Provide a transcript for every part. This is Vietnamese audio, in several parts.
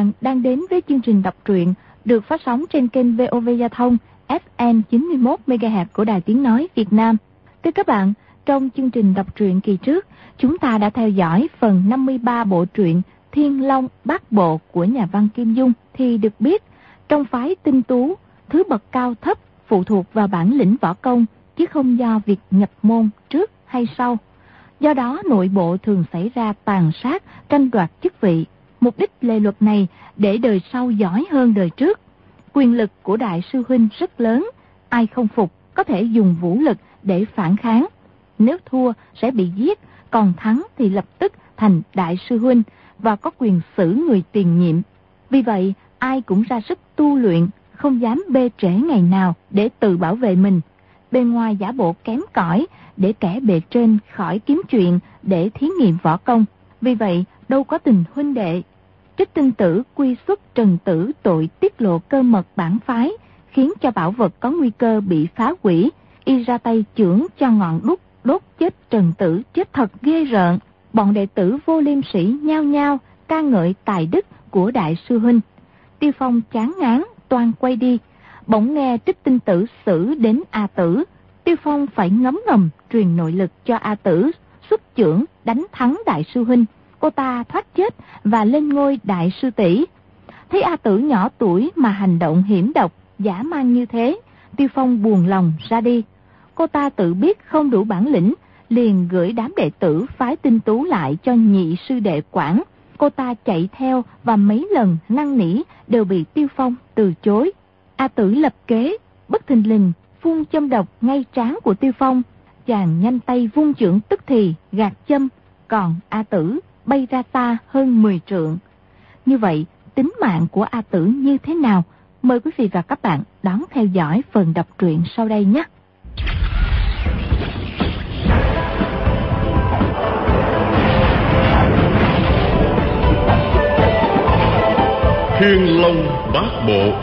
bạn đang đến với chương trình đọc truyện được phát sóng trên kênh VOV Giao thông FM 91 MHz của Đài Tiếng nói Việt Nam. Thưa các bạn, trong chương trình đọc truyện kỳ trước, chúng ta đã theo dõi phần 53 bộ truyện Thiên Long Bát Bộ của nhà văn Kim Dung. Thì được biết, trong phái tinh tú, thứ bậc cao thấp phụ thuộc vào bản lĩnh võ công, chứ không do việc nhập môn trước hay sau. Do đó nội bộ thường xảy ra tàn sát, tranh đoạt chức vị. Mục đích lề luật này để đời sau giỏi hơn đời trước. Quyền lực của đại sư huynh rất lớn, ai không phục có thể dùng vũ lực để phản kháng. Nếu thua sẽ bị giết, còn thắng thì lập tức thành đại sư huynh và có quyền xử người tiền nhiệm. Vì vậy, ai cũng ra sức tu luyện, không dám bê trễ ngày nào để tự bảo vệ mình. Bên ngoài giả bộ kém cỏi để kẻ bề trên khỏi kiếm chuyện để thí nghiệm võ công. Vì vậy, đâu có tình huynh đệ. Trích Tinh Tử quy xuất Trần Tử tội tiết lộ cơ mật bản phái, khiến cho bảo vật có nguy cơ bị phá hủy. Y ra tay chưởng cho ngọn đuốc đốt chết Trần Tử chết thật ghê rợn. Bọn đệ tử Vô Liêm Sĩ nhao nhao ca ngợi tài đức của đại sư huynh. Tiêu Phong chán ngán toan quay đi, bỗng nghe Trích Tinh Tử xử đến A Tử. Tiêu Phong phải ngấm ngầm truyền nội lực cho A Tử xuất chưởng đánh thắng đại sư huynh. Cô ta thoát chết và lên ngôi đại sư tỷ. Thấy A Tử nhỏ tuổi mà hành động hiểm độc, dã man như thế, Tiêu Phong buồn lòng ra đi. Cô ta tự biết không đủ bản lĩnh, liền gửi đám đệ tử phái tinh tú lại cho nhị sư đệ quản. Cô ta chạy theo và mấy lần năn nỉ đều bị Tiêu Phong từ chối. A Tử lập kế, bất thình lình phun châm độc ngay trán của Tiêu Phong. Chàng nhanh tay vung chưởng tức thì gạt châm, còn A Tử bay ra xa hơn 10 trượng. Như vậy, tính mạng của A Tử như thế nào? Mời quý vị và các bạn đón theo dõi phần đọc truyện sau đây nhé. Thiên Long Bát Bộ.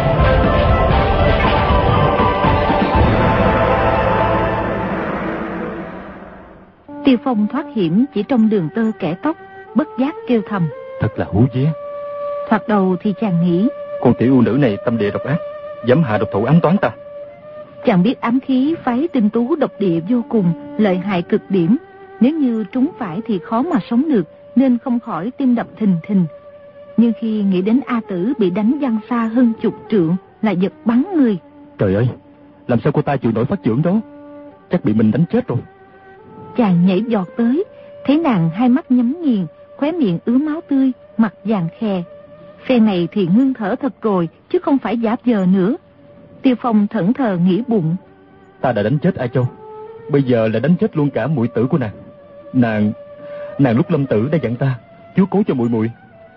Tiêu Phong thoát hiểm chỉ trong đường tơ kẻ tóc, bất giác kêu thầm: thật là hú vía. Thoạt đầu thì chàng nghĩ, con tiểu yêu nữ này tâm địa độc ác, dám hạ độc thủ ám toán ta. Chàng biết ám khí phái tinh tú độc địa vô cùng, lợi hại cực điểm. Nếu như trúng phải thì khó mà sống được, nên không khỏi tim đập thình thình. Nhưng khi nghĩ đến A Tử bị đánh văng xa hơn 10 trượng, là giật bắn người. Trời ơi, làm sao cô ta chịu nổi phát chưởng đó? Chắc bị mình đánh chết rồi. Chàng nhảy giọt tới, thấy nàng hai mắt nhắm nghiền, khóe miệng ứa máu tươi, mặt vàng khè. Phe này thì ngưng thở thật rồi, chứ không phải giả vờ nữa. Tiêu Phong thẫn thờ nghĩ bụng, ta đã đánh chết A Châu, bây giờ là đánh chết luôn cả muội tử của nàng. Nàng lúc lâm tử đã dặn ta chiếu cố cho muội muội.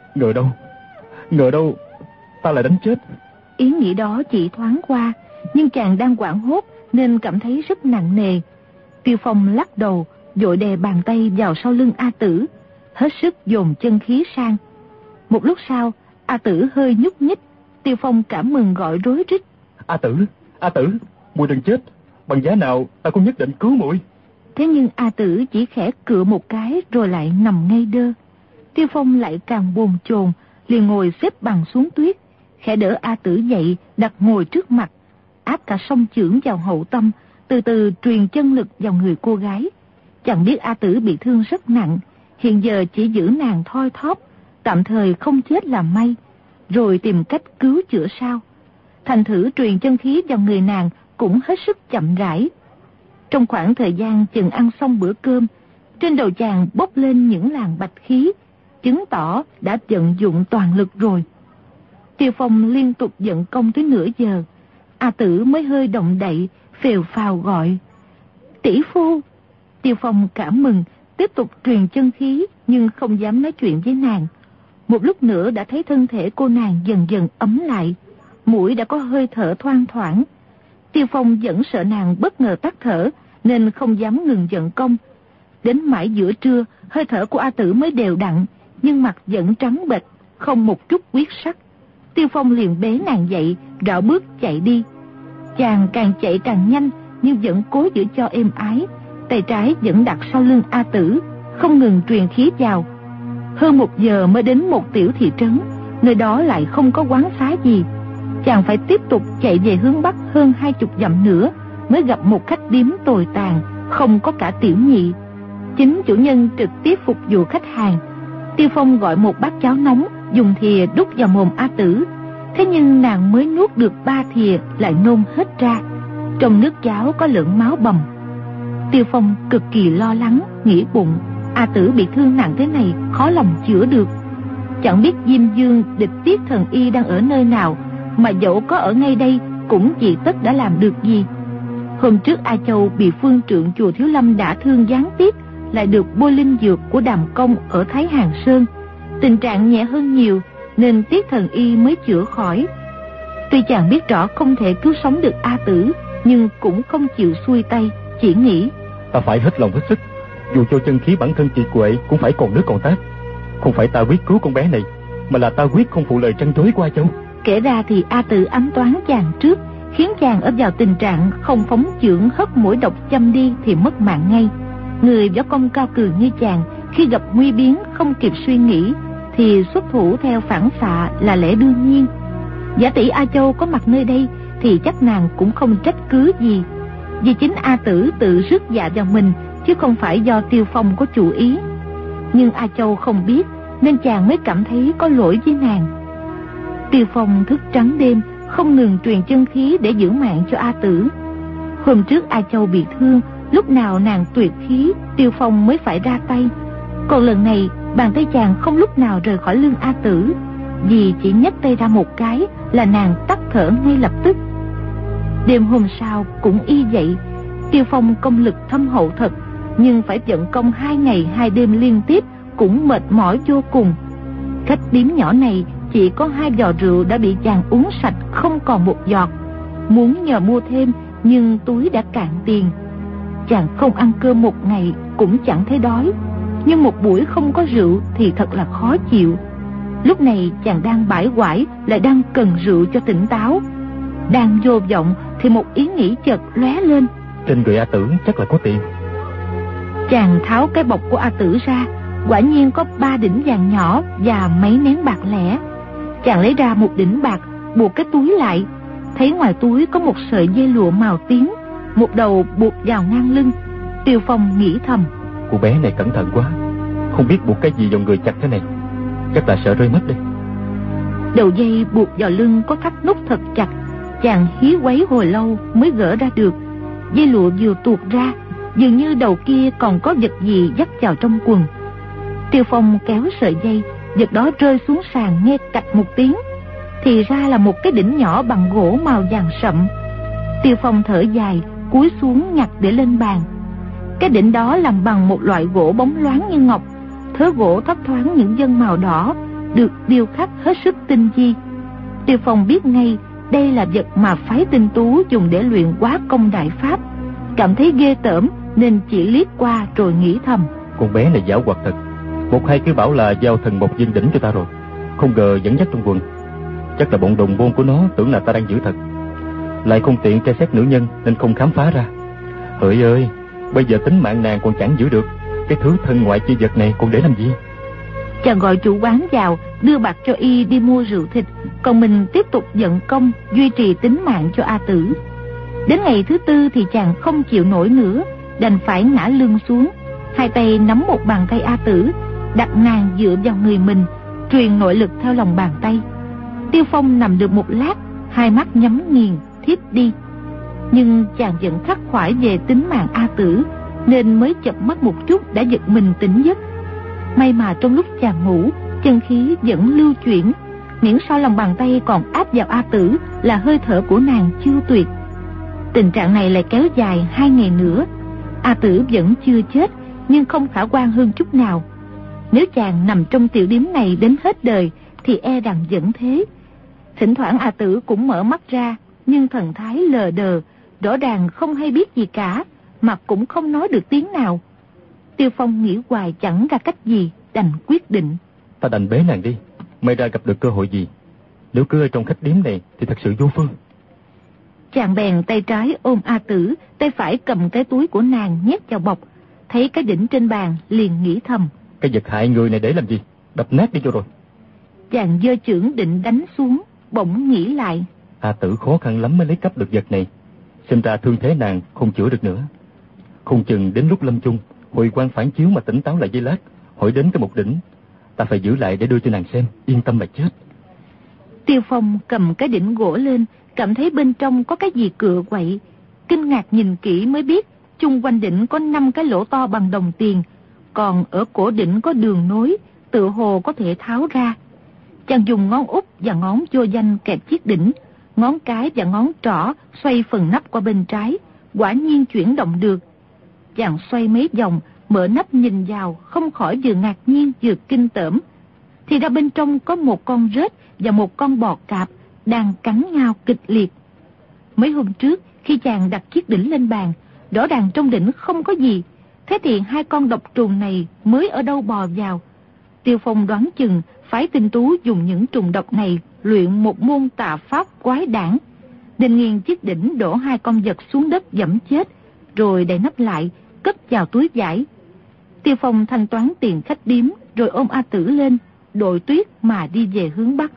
Ngờ đâu ta lại đánh chết. Ý nghĩ đó chỉ thoáng qua, nhưng chàng đang hoảng hốt nên cảm thấy rất nặng nề. Tiêu Phong lắc đầu, vội đè bàn tay vào sau lưng A Tử, hết sức dồn chân khí sang. Một lúc sau, A Tử hơi nhúc nhích. Tiêu Phong cảm mừng gọi rối rít: A Tử, muội đừng chết, bằng giá nào ta cũng nhất định cứu muội. Thế nhưng A Tử chỉ khẽ cựa một cái rồi lại nằm ngay đơ. Tiêu Phong lại càng bồn chồn, liền ngồi xếp bằng xuống tuyết, khẽ đỡ A Tử dậy, đặt ngồi trước mặt, áp cả song chưởng vào hậu tâm, từ từ truyền chân lực vào người cô gái. Chẳng biết A Tử bị thương rất nặng, hiện giờ chỉ giữ nàng thoi thóp, tạm thời không chết là may, rồi tìm cách cứu chữa sau. Thành thử truyền chân khí vào người nàng cũng hết sức chậm rãi. Trong khoảng thời gian chừng ăn xong bữa cơm, trên đầu chàng bốc lên những làn bạch khí, chứng tỏ đã vận dụng toàn lực rồi. Tiêu Phong liên tục vận công tới nửa giờ, A Tử mới hơi động đậy, phèo phào gọi: tỷ phu. Tiêu Phong cảm mừng, tiếp tục truyền chân khí, nhưng không dám nói chuyện với nàng. Một lúc nữa đã thấy thân thể cô nàng dần dần ấm lại, mũi đã có hơi thở thoang thoảng. Tiêu Phong vẫn sợ nàng bất ngờ tắt thở, nên không dám ngừng vận công. Đến mãi giữa trưa, hơi thở của A Tử mới đều đặn, nhưng mặt vẫn trắng bệch, không một chút huyết sắc. Tiêu Phong liền bế nàng dậy, rảo bước chạy đi. Chàng càng chạy càng nhanh, nhưng vẫn cố giữ cho êm ái. Tay trái vẫn đặt sau lưng A Tử, không ngừng truyền khí vào. Hơn 1 giờ mới đến một tiểu thị trấn. nơi đó lại không có quán xá gì. Chàng phải tiếp tục chạy về hướng bắc hơn 20 dặm nữa mới gặp một khách điếm tồi tàn, không có cả tiểu nhị. Chính chủ nhân trực tiếp phục vụ khách hàng. Tiêu Phong gọi một bát cháo nóng, dùng thìa đút vào mồm A Tử. Thế nhưng nàng mới nuốt được 3 thìa lại nôn hết ra. Trong nước cháo có lượng máu bầm. Tiêu Phong cực kỳ lo lắng, nghĩ bụng A Tử bị thương nặng thế này khó lòng chữa được. Chẳng biết Diêm Dương địch tiết thần y đang ở nơi nào, mà dẫu có ở ngay đây cũng chỉ tất đã làm được gì. Hôm trước A Châu bị phương trượng chùa Thiếu Lâm đả thương gián tiếp, lại được bôi linh dược của Đàm Công ở Thái Hàng Sơn. Tình trạng nhẹ hơn nhiều nên tiết thần y mới chữa khỏi. Tuy chàng biết rõ không thể cứu sống được A Tử, nhưng cũng không chịu xuôi tay, chỉ nghĩ ta phải hết lòng hết sức. Dù cho chân khí bản thân kiệt quệ cũng phải còn nước còn tát. Không phải ta quyết cứu con bé này, mà là ta quyết không phụ lời trăn trối của A Châu. Kể ra thì A Tử ám toán chàng trước, khiến chàng ở vào tình trạng không phóng chưởng hất mũi độc châm đi thì mất mạng ngay. Người võ công cao cường như chàng, khi gặp nguy biến không kịp suy nghĩ thì xuất thủ theo phản xạ là lẽ đương nhiên. Giả tỷ A Châu có mặt nơi đây thì chắc nàng cũng không trách cứ gì, vì chính A Tử tự rước dạ vào mình, chứ không phải do Tiêu Phong có chủ ý. Nhưng A Châu không biết nên chàng mới cảm thấy có lỗi với nàng. Tiêu Phong thức trắng đêm, không ngừng truyền chân khí để giữ mạng cho A Tử. Hôm trước A Châu bị thương, lúc nào nàng tuyệt khí, Tiêu Phong mới phải ra tay. Còn lần này bàn tay chàng không lúc nào rời khỏi lưng A Tử, vì chỉ nhấc tay ra một cái là nàng tắt thở ngay lập tức. Đêm hôm sau cũng y vậy. Tiêu Phong công lực thâm hậu thật, nhưng phải vận công 2 ngày 2 đêm liên tiếp cũng mệt mỏi vô cùng. Khách điếm nhỏ này chỉ có 2 giò rượu đã bị chàng uống sạch không còn một giọt. Muốn nhờ mua thêm nhưng túi đã cạn tiền. Chàng không ăn cơm một ngày cũng chẳng thấy đói, nhưng một buổi không có rượu thì thật là khó chịu. Lúc này chàng đang bãi quải, lại đang cần rượu cho tỉnh táo. Đang vô vọng thì một ý nghĩ chợt lóe lên. Trên người A Tử chắc là có tiền. Chàng tháo cái bọc của A Tử ra, quả nhiên có 3 đỉnh vàng nhỏ và mấy nén bạc lẻ. Chàng lấy ra một đỉnh bạc, buộc cái túi lại, thấy ngoài túi có một sợi dây lụa màu tím, một đầu buộc vào ngang lưng. Tiêu Phong nghĩ thầm, cô bé này cẩn thận quá, không biết buộc cái gì vào người chặt thế này, chắc là sợ rơi mất đây. Đầu dây buộc vào lưng có thắt nút thật chặt, chàng hí quấy hồi lâu mới gỡ ra được. Dây lụa vừa tuột ra, dường như đầu kia còn có vật gì dắt vào trong quần. Tiêu Phong kéo sợi dây, vật đó rơi xuống sàn nghe cạch một tiếng, thì ra là một cái đỉnh nhỏ bằng gỗ màu vàng sậm. Tiêu Phong thở dài, cúi xuống nhặt để lên bàn. Cái đỉnh đó làm bằng một loại gỗ bóng loáng như ngọc, thớ gỗ thấp thoáng những vân màu đỏ, được điêu khắc hết sức tinh vi. Tiêu Phong biết ngay đây là vật mà phái Tinh Tú dùng để luyện hóa công đại pháp. Cảm thấy ghê tởm nên chỉ liếc qua rồi nghĩ thầm, con bé này giảo hoạt thật, một hai cứ bảo là giao thần một viên đỉnh cho ta rồi, không ngờ dẫn dắt trong quần. Chắc là bọn đồng môn của nó tưởng là ta đang giữ thật, lại không tiện tra xét nữ nhân nên không khám phá ra. Hỡi ơi, bây giờ tính mạng nàng còn chẳng giữ được, cái thứ thân ngoại chi vật này còn để làm gì? Chàng gọi chủ quán vào, đưa bạc cho y đi mua rượu thịt, còn mình tiếp tục vận công duy trì tính mạng cho A Tử. Đến ngày thứ 4 thì chàng không chịu nổi nữa, đành phải ngã lưng xuống, 2 tay nắm một bàn tay A Tử, đặt nàng dựa vào người mình, truyền nội lực theo lòng bàn tay. Tiêu Phong nằm được một lát, 2 mắt nhắm nghiền thiếp đi. Nhưng chàng vẫn khắc khoải về tính mạng A Tử, nên mới chợp mắt một chút đã giật mình tỉnh giấc. May mà trong lúc chàng ngủ, chân khí vẫn lưu chuyển, miễn sao lòng bàn tay còn áp vào A Tử là hơi thở của nàng chưa tuyệt. Tình trạng này lại kéo dài 2 ngày nữa. A Tử vẫn chưa chết, nhưng không khả quan hơn chút nào. Nếu chàng nằm trong tiểu điếm này đến hết đời thì e rằng vẫn thế. Thỉnh thoảng A Tử cũng mở mắt ra, nhưng thần thái lờ đờ, rõ ràng không hay biết gì cả, mà cũng không nói được tiếng nào. Tiêu Phong nghĩ hoài chẳng ra cách gì, đành quyết định, ta đành bế nàng đi, may ra gặp được cơ hội gì. Nếu cứ ở trong khách điếm này thì thật sự vô phương. Chàng bèn tay trái ôm A Tử, tay phải cầm cái túi của nàng nhét vào bọc. Thấy cái đỉnh trên bàn liền nghĩ thầm, cái vật hại người này để làm gì, đập nát đi cho rồi. Chàng giơ chưởng định đánh xuống, bỗng nghĩ lại. A Tử khó khăn lắm mới lấy cắp được vật này, xem ra thương thế nàng không chữa được nữa. Không chừng đến lúc lâm chung, Huệ quan phản chiếu mà tỉnh táo lại giây lát, hỏi đến cái một đỉnh, ta phải giữ lại để đưa cho nàng xem, yên tâm mà chết. Tiêu Phong cầm cái đỉnh gỗ lên, cảm thấy bên trong có cái gì cựa quậy. Kinh ngạc nhìn kỹ mới biết, chung quanh đỉnh có 5 cái lỗ to bằng đồng tiền, còn ở cổ đỉnh có đường nối, tựa hồ có thể tháo ra. Chàng dùng ngón út và ngón vô danh kẹp chiếc đỉnh, ngón cái và ngón trỏ xoay phần nắp qua bên trái, quả nhiên chuyển động được. Chàng xoay mấy vòng, mở nắp nhìn vào, không khỏi vừa ngạc nhiên vừa kinh tởm. Thì ra bên trong có một con rết và một con bò cạp đang cắn nhau kịch liệt. Mấy hôm trước, khi chàng đặt chiếc đỉnh lên bàn, rõ ràng trong đỉnh không có gì. Thế thì 2 con độc trùng này mới ở đâu bò vào? Tiêu Phong đoán chừng phái tinh tú dùng những trùng độc này luyện một môn tà pháp quái đản. Định nghiền chiếc đỉnh đổ 2 con vật xuống đất giẫm chết, rồi đậy nắp lại, cất vào túi vải. Tiêu Phong thanh toán tiền khách điếm, rồi ôm A Tử lên, đội tuyết mà đi về hướng Bắc.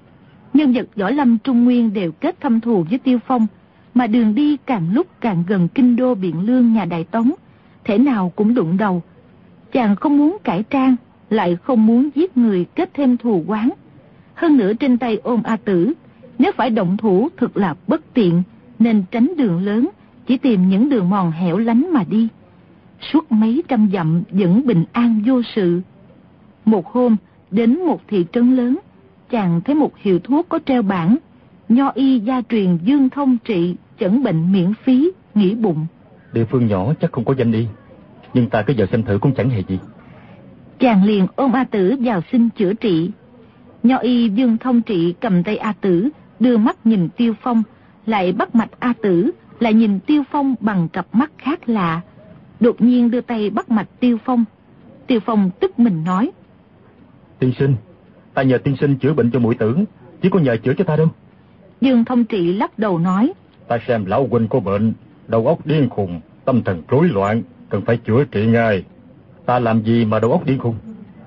Nhân vật võ lâm Trung Nguyên đều kết thâm thù với Tiêu Phong, mà đường đi càng lúc càng gần kinh đô Biện Lương nhà Đại Tống, thể nào cũng đụng đầu. Chàng không muốn cải trang, lại không muốn giết người kết thêm thù oán. Hơn nữa trên tay ôm A Tử, nếu phải động thủ thật là bất tiện, nên tránh đường lớn, chỉ tìm những đường mòn hẻo lánh mà đi. Suốt mấy trăm dặm vẫn bình an vô sự. Một hôm, đến một thị trấn lớn, chàng thấy một hiệu thuốc có treo bảng: nho y gia truyền Dương Thông trị, chẩn bệnh miễn phí, nghĩ bụng. Địa phương nhỏ chắc không có danh y, nhưng ta cứ vào xem thử cũng chẳng hề gì. Chàng liền ôm A Tử vào xin chữa trị. Nho y Dương Thông trị cầm tay A Tử, đưa mắt nhìn Tiêu Phong, lại bắt mạch A Tử, lại nhìn Tiêu Phong bằng cặp mắt khác lạ. Đột nhiên đưa tay bắt mạch Tiêu Phong. Tiêu Phong tức mình nói: Tiên sinh, ta nhờ tiên sinh chữa bệnh cho muội tử, chứ có nhờ chữa cho ta đâu. Dương Thông trị lắc đầu nói: Ta xem lão huynh có bệnh, đầu óc điên khùng, tâm thần rối loạn, cần phải chữa trị ngay. Ta làm gì mà đầu óc điên khùng?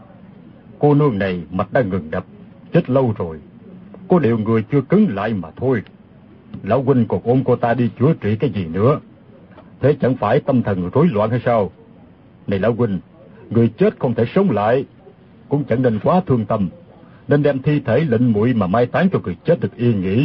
Cô nương này mạch đã ngừng đập, chết lâu rồi, có điều người chưa cứng lại mà thôi. Lão huynh còn ôm cô ta đi chữa trị cái gì nữa? Thế chẳng phải tâm thần rối loạn hay sao? Này lão huynh, người chết không thể sống lại, cũng chẳng nên quá thương tâm, nên đem thi thể lệnh muội mà mai táng cho người chết được yên nghỉ.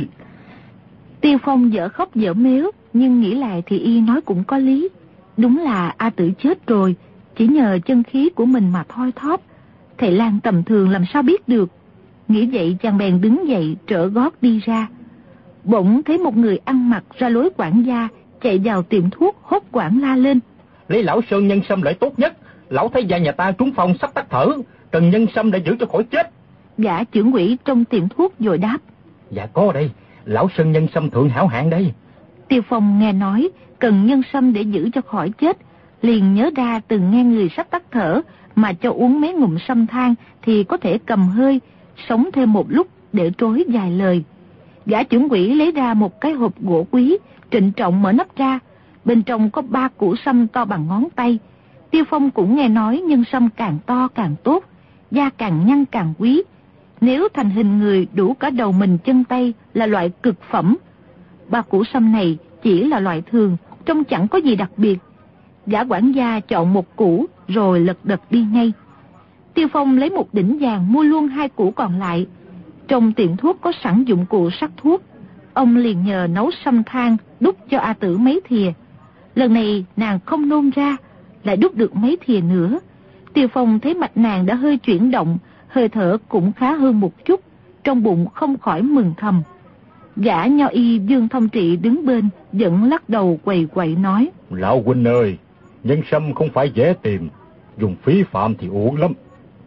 Tiêu Phong dở khóc dở mếu, nhưng nghĩ lại thì y nói cũng có lý. Đúng là A Tử chết rồi, chỉ nhờ chân khí của mình mà thoi thóp, thầy lang tầm thường làm sao biết được. Nghĩ vậy chàng bèn đứng dậy trở gót đi ra. Bỗng thấy một người ăn mặc ra lối quản gia chạy vào tiệm thuốc, hốt quảng la lên: Lấy lão sơn nhân sâm lợi tốt nhất, lão thấy gia nhà ta trúng phong sắp tắt thở, cần nhân sâm để giữ cho khỏi chết. Gã trưởng quỹ trong tiệm thuốc vội đáp: Dạ có đây, lão sơn nhân sâm thượng hảo hạng đây. Tiêu Phong nghe nói cần nhân sâm để giữ cho khỏi chết, liền nhớ ra từng nghe người sắp tắt thở mà cho uống mấy ngụm sâm than thì có thể cầm hơi, sống thêm một lúc để trối vài lời. Gã trưởng quỹ lấy ra một cái hộp gỗ quý, trịnh trọng mở nắp ra, bên trong có 3 củ sâm to bằng ngón tay. Tiêu Phong cũng nghe nói nhân sâm càng to càng tốt, da càng nhăn càng quý. Nếu thành hình người đủ cả đầu mình chân tay là loại cực phẩm. 3 củ sâm này chỉ là loại thường, trông chẳng có gì đặc biệt. Gã quản gia chọn một củ rồi lật đật đi ngay. Tiêu Phong lấy một đỉnh vàng mua luôn 2 củ còn lại. Trong tiệm thuốc có sẵn dụng cụ sắc thuốc, ông liền nhờ nấu sâm than đút cho A Tử mấy thìa. Lần này nàng không nôn ra, lại đút được mấy thìa nữa. Tiêu Phong thấy mạch nàng đã hơi chuyển động, hơi thở cũng khá hơn một chút, trong bụng không khỏi mừng thầm. Gã nho y Dương Thông trị đứng bên vẫn lắc đầu quầy quậy nói: Lão huynh ơi, nhân sâm không phải dễ tìm, dùng phí phạm thì uổng lắm.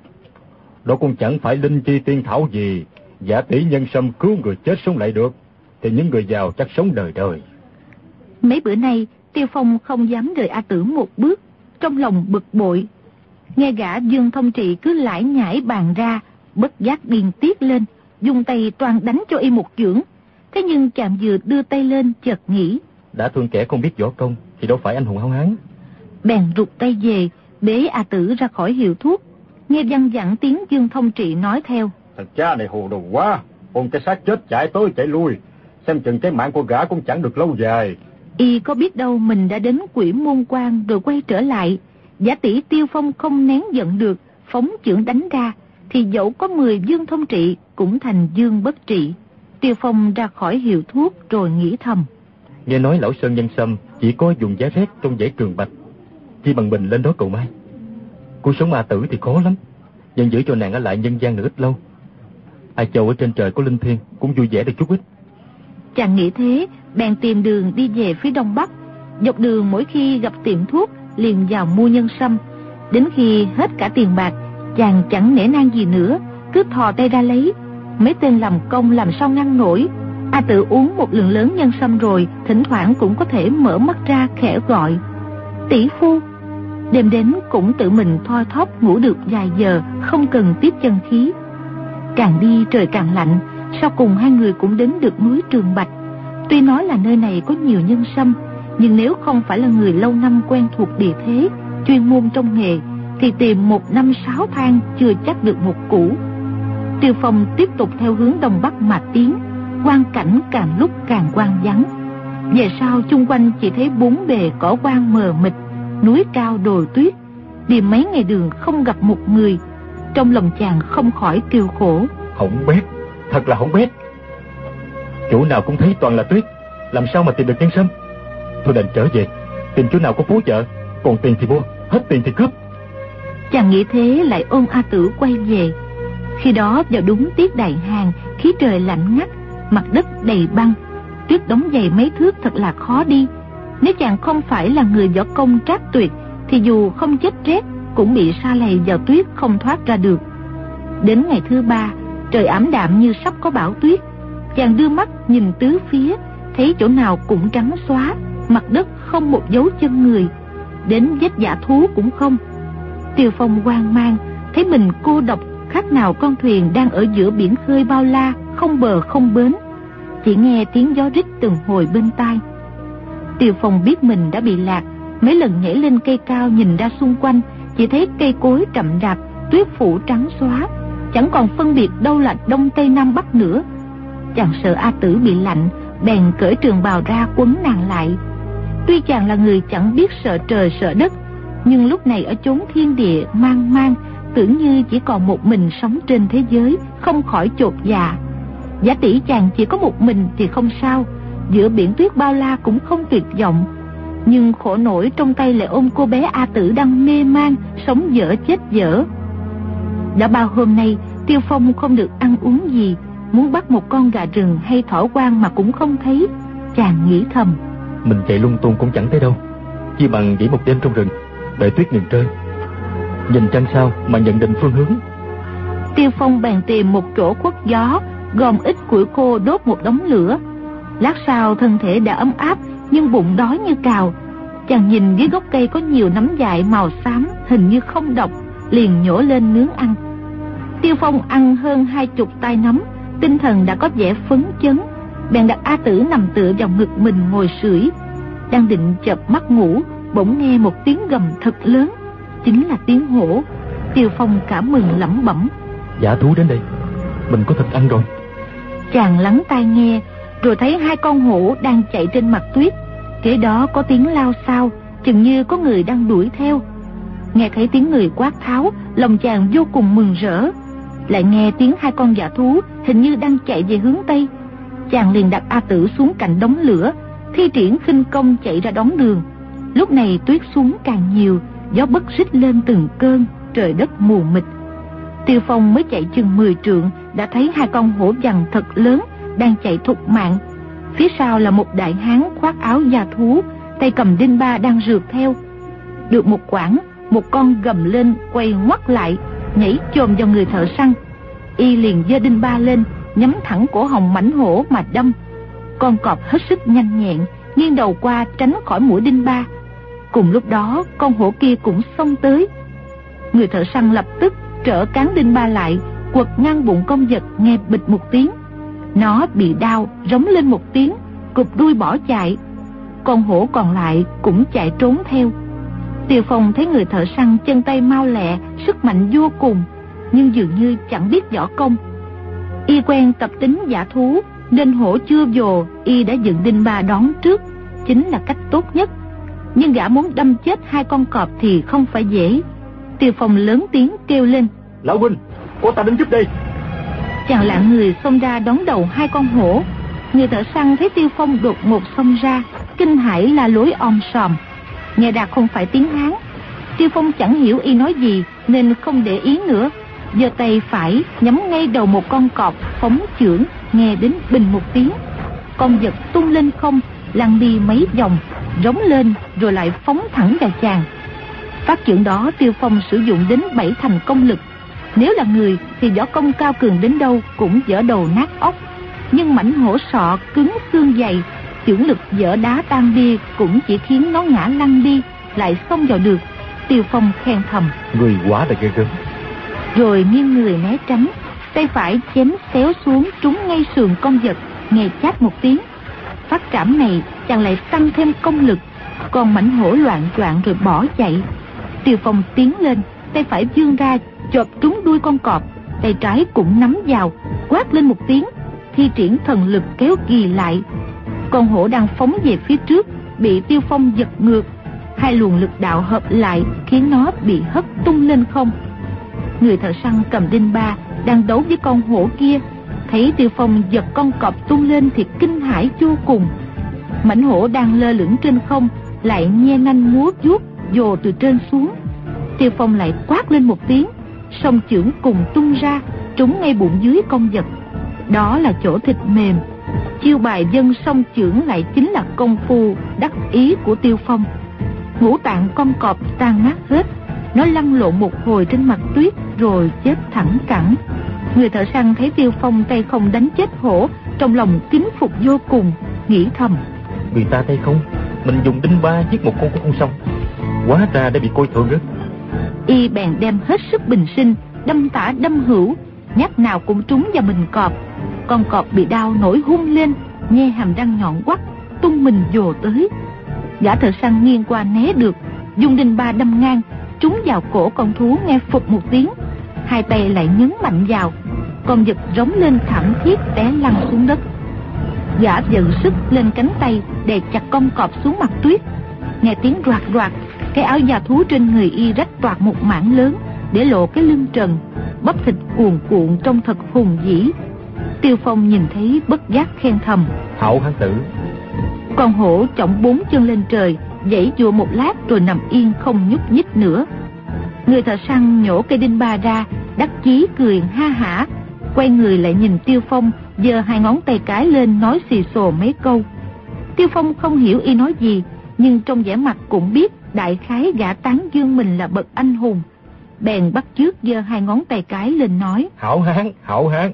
Đó cũng chẳng phải linh chi tiên thảo gì, giả tỷ nhân sâm cứu người chết sống lại được, thì những người giàu chắc sống đời đời. Mấy bữa nay Tiêu Phong không dám rời A Tử một bước, trong lòng bực bội. Nghe gã Dương Thông trị cứ lải nhải bàn ra, bất giác điên tiết lên, dùng tay toan đánh cho y một chưởng. Thế nhưng chàng vừa đưa tay lên chợt nghĩ: đã thương kẻ không biết võ công thì đâu phải anh hùng háo hán. Bèn rụt tay về, bế A Tử ra khỏi hiệu thuốc, nghe văng vẳng tiếng Dương Thông trị nói theo: Thằng cha này hồ đồ quá, ôm cái xác chết chạy tới chạy lui, xem chừng cái mạng của gã cũng chẳng được lâu dài. Y có biết đâu mình đã đến Quỷ Môn Quan rồi quay trở lại. Giả tỷ Tiêu Phong không nén giận được, phóng chưởng đánh ra, thì dẫu có 10 dương thông trị cũng thành dương bất trị. Tiêu Phong ra khỏi hiệu thuốc rồi nghĩ thầm. Nghe nói lão Sơn Nhân Sâm chỉ có dùng giá rét trong dãy Trường Bạch, chi bằng mình lên đó cầu mai. Cuộc sống A Tử thì khó lắm, nhưng giữ cho nàng ở lại nhân gian được ít lâu. A Châu ở trên trời có linh thiêng cũng vui vẻ được chút ít. Chàng nghĩ thế, bèn tìm đường đi về phía đông bắc. Dọc đường mỗi khi gặp tiệm thuốc liền vào mua nhân sâm. Đến khi hết cả tiền bạc, chàng chẳng nể nang gì nữa, cứ thò tay ra lấy. Mấy tên làm công làm sao ngăn nổi. A Tử uống một lượng lớn nhân sâm rồi, thỉnh thoảng cũng có thể mở mắt ra khẽ gọi tỷ phu. Đêm đến cũng tự mình thoi thóp ngủ được vài giờ, không cần tiếp chân khí. Càng đi trời càng lạnh, sau cùng hai người cũng đến được núi Trường Bạch. Tuy nói là nơi này có nhiều nhân sâm, nhưng nếu không phải là người lâu năm quen thuộc địa thế, chuyên môn trong nghề, thì tìm 1 năm 6 tháng chưa chắc được một củ. Tiêu Phong tiếp tục theo hướng đông bắc mà tiến, quang cảnh càng lúc càng quang vắng. Về sau chung quanh chỉ thấy bốn bề cỏ quang mờ mịt, núi cao đồi tuyết. Đi mấy ngày đường không gặp một người, trong lòng chàng không khỏi kêu khổ. Hỏng bét, thật là hỏng bét. Chỗ nào cũng thấy toàn là tuyết, làm sao mà tìm được nhân sâm? Thôi đành trở về, tìm chỗ nào có phố chợ, còn tiền thì mua, hết tiền thì cướp. Chàng nghĩ thế lại ôm A Tử quay về. Khi đó vào đúng tiết đại hàng, khí trời lạnh ngắt, mặt đất đầy băng, tuyết đóng dày mấy thước thật là khó đi. Nếu chàng không phải là người võ công trác tuyệt, thì dù không chết rét cũng bị sa lầy vào tuyết không thoát ra được. Đến ngày thứ 3, trời ảm đạm như sắp có bão tuyết. Chàng đưa mắt nhìn tứ phía, thấy chỗ nào cũng trắng xóa, mặt đất không một dấu chân người, đến vết dã thú cũng không. Tiêu Phong hoang mang, thấy mình cô độc khác nào con thuyền đang ở giữa biển khơi bao la, không bờ không bến. Chỉ nghe tiếng gió rít từng hồi bên tai. Tiêu Phong biết mình đã bị lạc, mấy lần nhảy lên cây cao nhìn ra xung quanh, chỉ thấy cây cối rậm rạp, tuyết phủ trắng xóa, chẳng còn phân biệt đâu là đông tây nam bắc nữa. Chàng sợ A Tử bị lạnh, bèn cởi trường bào ra quấn nàng lại. Tuy chàng là người chẳng biết sợ trời sợ đất, nhưng lúc này ở chốn thiên địa mang mang, tưởng như chỉ còn một mình sống trên thế giới, không khỏi chột dạ. Giả tỷ chàng chỉ có một mình thì không sao, giữa biển tuyết bao la cũng không tuyệt vọng, nhưng khổ nổi trong tay lại ôm cô bé A Tử đang mê man, sống dở chết dở. Đã bao hôm nay Tiêu Phong không được ăn uống gì, muốn bắt một con gà rừng hay thỏ hoang mà cũng không thấy. Chàng nghĩ thầm, mình chạy lung tung cũng chẳng thấy đâu, chỉ bằng nghỉ một đêm trong rừng, đợi tuyết ngừng rơi, nhìn trăng sao mà nhận định phương hướng. Tiêu Phong bèn tìm một chỗ khuất gió, gom ít củi khô đốt một đống lửa. Lát sau thân thể đã ấm áp, nhưng bụng đói như cào. Chàng nhìn dưới gốc cây có nhiều nấm dại màu xám, hình như không độc, liền nhổ lên nướng ăn. Tiêu Phong ăn hơn 20 tay nấm, tinh thần đã có vẻ phấn chấn, bèn đặt A Tử nằm tựa vào ngực mình ngồi sưởi. Đang định chợp mắt ngủ, bỗng nghe một tiếng gầm thật lớn, chính là tiếng hổ. Tiêu Phong cảm mừng lẩm bẩm, dã thú đến đây, mình có thịt ăn rồi. Chàng lắng tai nghe, rồi thấy 2 con hổ đang chạy trên mặt tuyết. Kế đó có tiếng lao xao, chừng như có người đang đuổi theo. Nghe thấy tiếng người quát tháo, lòng chàng vô cùng mừng rỡ. Lại nghe tiếng 2 con dã thú hình như đang chạy về hướng tây. Chàng liền đặt A Tử xuống cạnh đống lửa, thi triển khinh công chạy ra đón đường. Lúc này tuyết xuống càng nhiều, gió bấc rít lên từng cơn, trời đất mù mịt. Tiêu Phong mới chạy chừng 10 trượng đã thấy 2 con hổ vằn thật lớn đang chạy thục mạng. Phía sau là một đại hán khoác áo da thú, tay cầm đinh ba đang rượt theo. Được một quãng, một con gầm lên quay ngoắt lại, nhảy chồm vào người thợ săn. Y liền giơ đinh ba lên, nhắm thẳng cổ họng mãnh hổ mà đâm. Con cọp hết sức nhanh nhẹn, nghiêng đầu qua tránh khỏi mũi đinh ba. Cùng lúc đó con hổ kia cũng xông tới. Người thợ săn lập tức trở cán đinh ba lại, quật ngang bụng con vật, nghe bịch một tiếng. Nó bị đau, rống lên một tiếng, cụp đuôi bỏ chạy. Con hổ còn lại cũng chạy trốn theo. Tiêu Phong thấy người thợ săn chân tay mau lẹ, sức mạnh vô cùng, nhưng dường như chẳng biết võ công. Y quen tập tính giả thú nên hổ chưa vồ y đã dựng đinh ba đón trước, chính là cách tốt nhất. Nhưng gã muốn đâm chết 2 con cọp thì không phải dễ. Tiêu Phong lớn tiếng kêu lên: Lão huynh, có ta đến giúp đây. Chàng lạng người xông ra đón đầu 2 con hổ. Người thợ săn thấy Tiêu Phong đột ngột xông ra, kinh hãi la lối om sòm. Nghe ra không phải tiếng Hán. Tiêu Phong chẳng hiểu y nói gì nên không để ý nữa, giơ tay phải nhắm ngay đầu một con cọp, phóng chưởng, nghe đến bình một tiếng. Con vật tung lên không, lăn đi mấy vòng, rống lên rồi lại phóng thẳng vào chàng. Phát chưởng đó Tiêu Phong sử dụng đến 7 thành công lực. Nếu là người thì võ công cao cường đến đâu cũng dở đầu nát óc, nhưng mảnh hổ sọ cứng xương dày, chưởng lực dở đá tan bia cũng chỉ khiến nó ngã lăn đi, lại xông vào được. Tiêu Phong khen thầm: Người quá là ghê gớm. Rồi nghiêng người né tránh, tay phải chém xéo xuống trúng ngay sườn con vật, nghe chát một tiếng. Phát trảm này chàng lại tăng thêm công lực, còn mảnh hổ loạn choạng rồi bỏ chạy. Tiêu Phong tiến lên, tay phải vươn ra chộp trúng đuôi con cọp, tay trái cũng nắm vào, quát lên một tiếng, thi triển thần lực kéo ghì lại. Con hổ đang phóng về phía trước bị Tiêu Phong giật ngược, 2 luồng lực đạo hợp lại khiến nó bị hất tung lên không. Người thợ săn cầm đinh ba đang đấu với con hổ kia, thấy Tiêu Phong giật con cọp tung lên thì kinh hãi vô cùng. Mảnh hổ đang lơ lửng trên không lại nhe nanh múa vuốt vồ từ trên xuống. Tiêu Phong lại quát lên một tiếng, song chưởng cùng tung ra, trúng ngay bụng dưới con vật. Đó là chỗ thịt mềm. Chiêu bài dân song chưởng lại chính là công phu đắc ý của Tiêu Phong. Ngũ tạng con cọp tan nát hết, nó lăn lộn một hồi trên mặt tuyết rồi chết thẳng cẳng. Người thợ săn thấy Tiêu Phong tay không đánh chết hổ, trong lòng kính phục vô cùng, nghĩ thầm: Người ta tay không, mình dùng đinh ba giết một con cũng không xong, hóa ra đã bị coi thường đó. Y bèn đem hết sức bình sinh, đâm tả đâm hữu, nhát nào cũng trúng vào mình cọp. Con cọp bị đau nổi hung lên, nhe hàm răng nhọn quắt, tung mình vồ tới. Gã thợ săn nghiêng qua né được, dùng đinh ba đâm ngang, trúng vào cổ con thú, nghe phụt một tiếng. 2 tay lại nhấn mạnh vào, con vật rống lên thảm thiết té lăn xuống đất. Gã dần sức lên cánh tay đè chặt con cọp xuống mặt tuyết. Nghe tiếng roạt roạt, cái áo da thú trên người y rách toạc một mảng lớn, để lộ cái lưng trần, bắp thịt cuồn cuộn trông thật hùng vĩ. Tiêu Phong nhìn thấy bất giác khen thầm: Hảo hán tử. Con hổ chổng 4 chân lên trời, giãy giụa một lát rồi nằm yên không nhúc nhích nữa. Người thợ săn nhổ cây đinh ba ra, đắc chí cười ha hả, quay người lại nhìn Tiêu Phong, giơ 2 ngón tay cái lên nói xì xồ mấy câu. Tiêu Phong không hiểu y nói gì, nhưng trong vẻ mặt cũng biết đại khái gã tán dương mình là bậc anh hùng. Bèn bắt chước giơ 2 ngón tay cái lên nói: Hảo hán, hảo hán.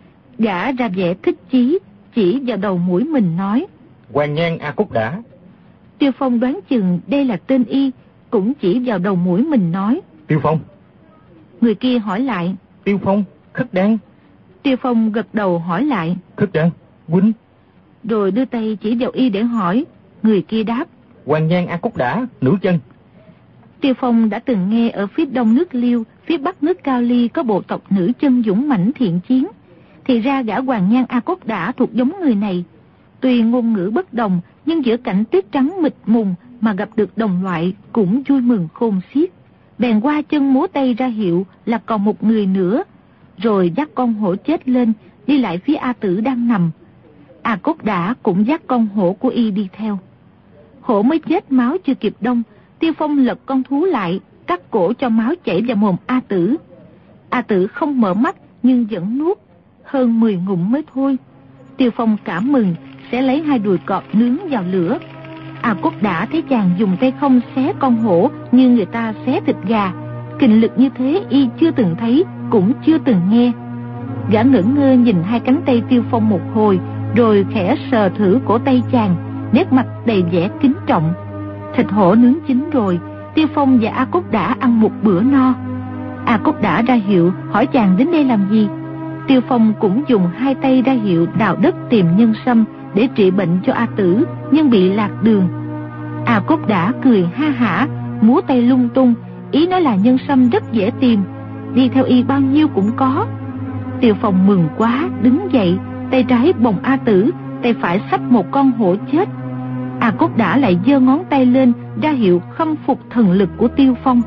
Gã ra vẻ thích chí, chỉ vào đầu mũi mình nói: Hoàng Nhan A Cúc Đã. Tiêu Phong đoán chừng đây là tên y, cũng chỉ vào đầu mũi mình nói: Tiêu Phong. Người kia hỏi lại: Tiêu Phong, Khất Đan. Tiêu Phong gật đầu hỏi lại: Khất Đan, huynh. Rồi đưa tay chỉ vào y để hỏi. Người kia đáp: Hoàng Nhan A Cúc Đã, nữ chân. Tiêu Phong đã từng nghe ở phía đông nước Liêu, phía bắc nước Cao Ly có bộ tộc nữ chân dũng mãnh thiện chiến. Thì ra gã Hoàng Nhan A Cúc Đã thuộc giống người này. Tuy ngôn ngữ bất đồng, nhưng giữa cảnh tuyết trắng mịt mùng mà gặp được đồng loại cũng vui mừng khôn xiết. Bèn qua chân múa tay ra hiệu là còn một người nữa, rồi dắt con hổ chết lên, đi lại phía A Tử đang nằm. A Cúc Đã cũng dắt con hổ của y đi theo. Hổ mới chết máu chưa kịp đông, Tiêu Phong lật con thú lại, cắt cổ cho máu chảy vào mồm A Tử. A Tử không mở mắt nhưng vẫn nuốt, hơn 10 ngụm mới thôi. Tiêu Phong cảm mừng, sẽ lấy 2 đùi cọp nướng vào lửa. A Cúc Đã thấy chàng dùng tay không xé con hổ như người ta xé thịt gà, kình lực như thế y chưa từng thấy, cũng chưa từng nghe. Gã ngẩn ngơ nhìn 2 cánh tay Tiêu Phong một hồi, rồi khẽ sờ thử cổ tay chàng, nét mặt đầy vẻ kính trọng. Thịt hổ nướng chín rồi, Tiêu Phong và A Cúc Đã ăn một bữa no. A Cúc Đã ra hiệu hỏi chàng đến đây làm gì. Tiêu Phong cũng dùng 2 tay ra hiệu đào đất tìm nhân sâm để trị bệnh cho A Tử, nhưng bị lạc đường. A Cúc Đã cười ha hả, múa tay lung tung, ý nói là nhân sâm rất dễ tìm, đi theo y bao nhiêu cũng có. Tiêu Phong mừng quá, đứng dậy, tay trái bồng A Tử, tay phải xách một con hổ chết. A Cốt Đả lại giơ ngón tay lên ra hiệu khâm phục thần lực của Tiêu Phong.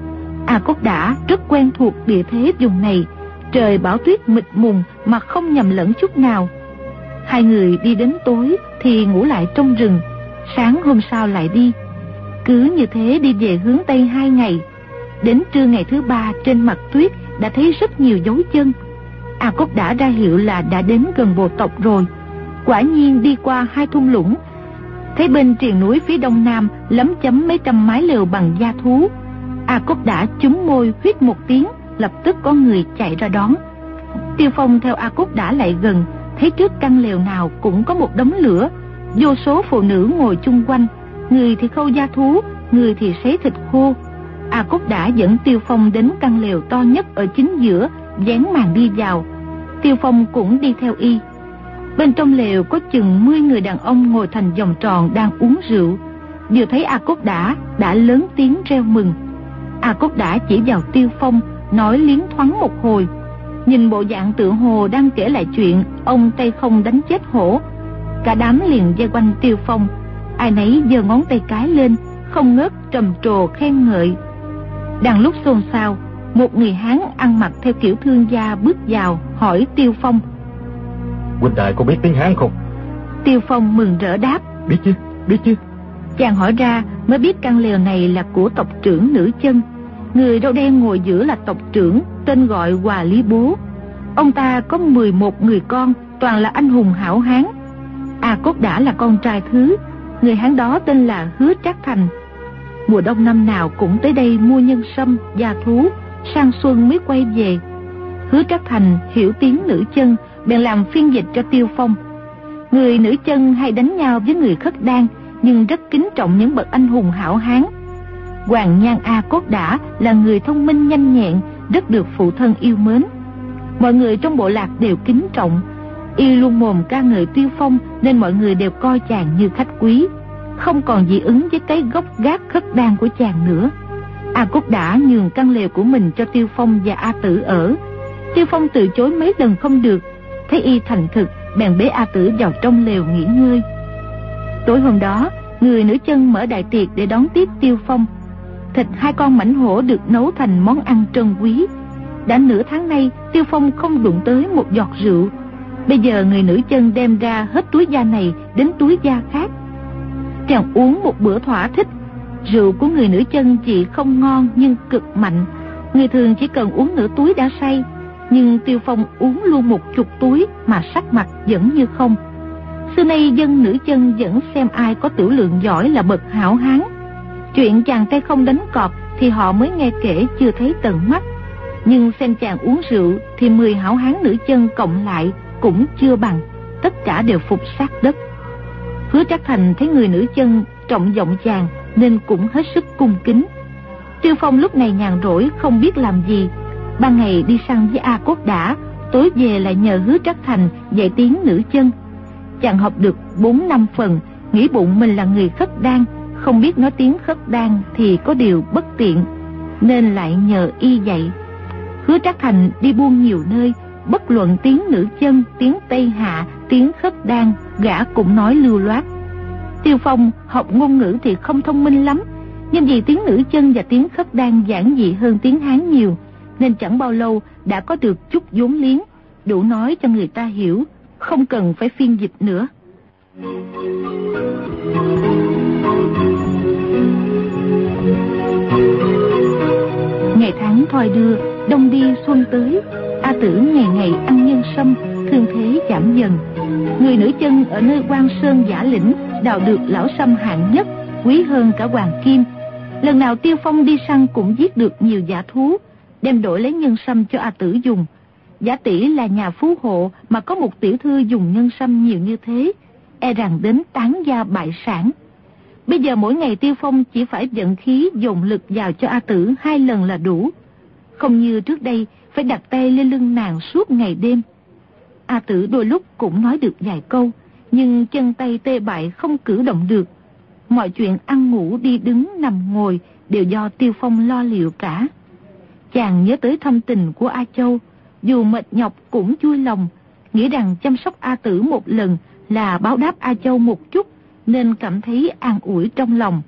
A Cốt Đả rất quen thuộc địa thế vùng này, trời bão tuyết mịt mùng mà không nhầm lẫn chút nào. Hai người đi đến tối thì ngủ lại trong rừng, sáng hôm sau lại đi. Cứ như thế đi về hướng Tây 2 ngày. Đến trưa ngày thứ 3, trên mặt tuyết đã thấy rất nhiều dấu chân. A Cốt Đả ra hiệu là đã đến gần bộ tộc rồi. Quả nhiên đi qua 2 thung lũng, thấy bên triền núi phía đông nam lấm chấm mấy trăm mái lều bằng da thú. A Cốt Đả chúm môi huýt một tiếng, lập tức có người chạy ra đón. Tiêu Phong theo A Cốt Đả lại gần, thấy trước căn lều nào cũng có một đống lửa, vô số phụ nữ ngồi chung quanh, người thì khâu da thú, người thì sấy thịt khô. A Cốt Đả dẫn Tiêu Phong đến căn lều to nhất ở chính giữa, dán màn đi vào. Tiêu Phong cũng đi theo y. Bên trong lều có chừng 10 người đàn ông ngồi thành vòng tròn đang uống rượu. Vừa thấy A Cốt Đả đã lớn tiếng reo mừng. A Cốt Đả chỉ vào Tiêu Phong, nói liến thoáng một hồi. Nhìn bộ dạng tựa hồ đang kể lại chuyện ông tay không đánh chết hổ. Cả đám liền vây quanh Tiêu Phong, ai nấy giơ ngón tay cái lên, không ngớt trầm trồ khen ngợi. Đang lúc xôn xao, một người Hán ăn mặc theo kiểu thương gia bước vào, hỏi Tiêu Phong: huynh đại có biết tiếng Hán không? Tiêu Phong mừng rỡ đáp: Biết chứ. Chàng hỏi ra mới biết căn lều này là của tộc trưởng Nữ Chân. Người râu đen ngồi giữa là tộc trưởng, tên gọi Hòa Lý Bố. Ông ta có 11 người con, toàn là anh hùng hảo hán. A Cốt Đả là con trai thứ. Người Hán đó tên là Hứa Trác Thành. Mùa đông năm nào cũng tới đây mua nhân sâm, gia thú, sang xuân mới quay về. Hứa Trác Thành hiểu tiếng Nữ Chân, bèn làm phiên dịch cho Tiêu Phong. Người Nữ Chân hay đánh nhau với người Khất Đan, nhưng rất kính trọng những bậc anh hùng hảo hán. Hoàng Nhan A Cốt Đả là người thông minh nhanh nhẹn, rất được phụ thân yêu mến. Mọi người trong bộ lạc đều kính trọng. Y luôn mồm ca ngợi Tiêu Phong nên mọi người đều coi chàng như khách quý, không còn dị ứng với cái gốc gác Khất Đan của chàng nữa. A Cốt Đả nhường căn lều của mình cho Tiêu Phong và A Tử ở. Tiêu Phong từ chối mấy lần không được, thấy y thành thực bèn bế A Tử vào trong lều nghỉ ngơi. Tối hôm đó, người Nữ Chân mở đại tiệc để đón tiếp Tiêu Phong. Thịt 2 con mãnh hổ được nấu thành món ăn trân quý. Đã nửa tháng nay Tiêu Phong không đụng tới một giọt rượu. Bây giờ người Nữ Chân đem ra hết túi da này đến túi da khác. Chàng uống một bữa thỏa thích. Rượu của người Nữ Chân chỉ không ngon nhưng cực mạnh. Người thường chỉ cần uống nửa túi đã say, nhưng Tiêu Phong uống luôn 10 túi mà sắc mặt vẫn như không. Xưa nay dân Nữ Chân vẫn xem ai có tiểu lượng giỏi là bậc hảo hán. Chuyện chàng tay không đánh cọp thì họ mới nghe kể chưa thấy tận mắt, nhưng xem chàng uống rượu thì 10 hảo hán Nữ Chân cộng lại cũng chưa bằng, tất cả đều phục sát đất. Hứa Trác Thành thấy người Nữ Chân trọng vọng chàng nên cũng hết sức cung kính. Tiêu Phong lúc này nhàn rỗi không biết làm gì, ban ngày đi săn với A Cốt Đả, tối về lại nhờ Hứa Trác Thành dạy tiếng Nữ Chân. Chàng học được 4-5 phần, nghĩ bụng mình là người Khất Đan, không biết nói tiếng Khất Đan thì có điều bất tiện, nên lại nhờ y dạy. Hứa Trác Thành đi buôn nhiều nơi, bất luận tiếng Nữ Chân, tiếng Tây Hạ, tiếng Khất Đan, gã cũng nói lưu loát. Tiêu Phong học ngôn ngữ thì không thông minh lắm, nhưng vì tiếng Nữ Chân và tiếng Khất Đan giản dị hơn tiếng Hán nhiều, nên chẳng bao lâu đã có được chút vốn liếng, đủ nói cho người ta hiểu, không cần phải phiên dịch nữa. Ngày tháng thoi đưa, đông đi xuân tới. A Tử ngày ngày ăn nhân sâm, thương thế giảm dần. Người Nữ Chân ở nơi Quan Sơn Giả Lĩnh đào được lão sâm hạng nhất, quý hơn cả hoàng kim. Lần nào Tiêu Phong đi săn cũng giết được nhiều dã thú, đem đổi lấy nhân sâm cho A Tử dùng. Giả tỷ là nhà phú hộ mà có một tiểu thư dùng nhân sâm nhiều như thế, e rằng đến tán gia bại sản. Bây giờ mỗi ngày Tiêu Phong chỉ phải vận khí dồn lực vào cho A Tử 2 lần là đủ, không như trước đây phải đặt tay lên lưng nàng suốt ngày đêm. A Tử đôi lúc cũng nói được vài câu, nhưng chân tay tê bại không cử động được. Mọi chuyện ăn ngủ đi đứng nằm ngồi đều do Tiêu Phong lo liệu cả. Chàng nhớ tới thâm tình của A Châu, dù mệt nhọc cũng vui lòng, nghĩ rằng chăm sóc A Tử một lần là báo đáp A Châu một chút, nên cảm thấy an ủi trong lòng.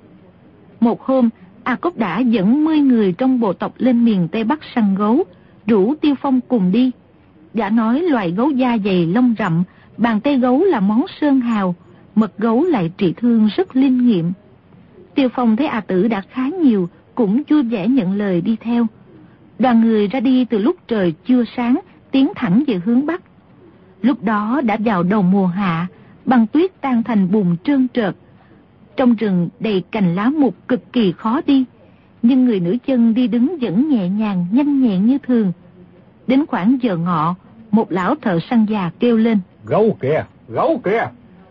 Một hôm, A Cốc đã dẫn 10 người trong bộ tộc lên miền Tây Bắc săn gấu, rủ Tiêu Phong cùng đi. Gã nói loài gấu da dày lông rậm, bàn tay gấu là món sơn hào, mật gấu lại trị thương rất linh nghiệm. Tiêu Phong thấy A Tử đã khá nhiều, cũng vui vẻ nhận lời đi theo. Đoàn người ra đi từ lúc trời chưa sáng, tiến thẳng về hướng Bắc. Lúc đó đã vào đầu mùa hạ, băng tuyết tan thành bùn trơn trượt. Trong rừng đầy cành lá mục cực kỳ khó đi, nhưng người nữ chân đi đứng vẫn nhẹ nhàng, nhanh nhẹn như thường. Đến khoảng giờ ngọ, một lão thợ săn già kêu lên: Gấu kìa, gấu kìa!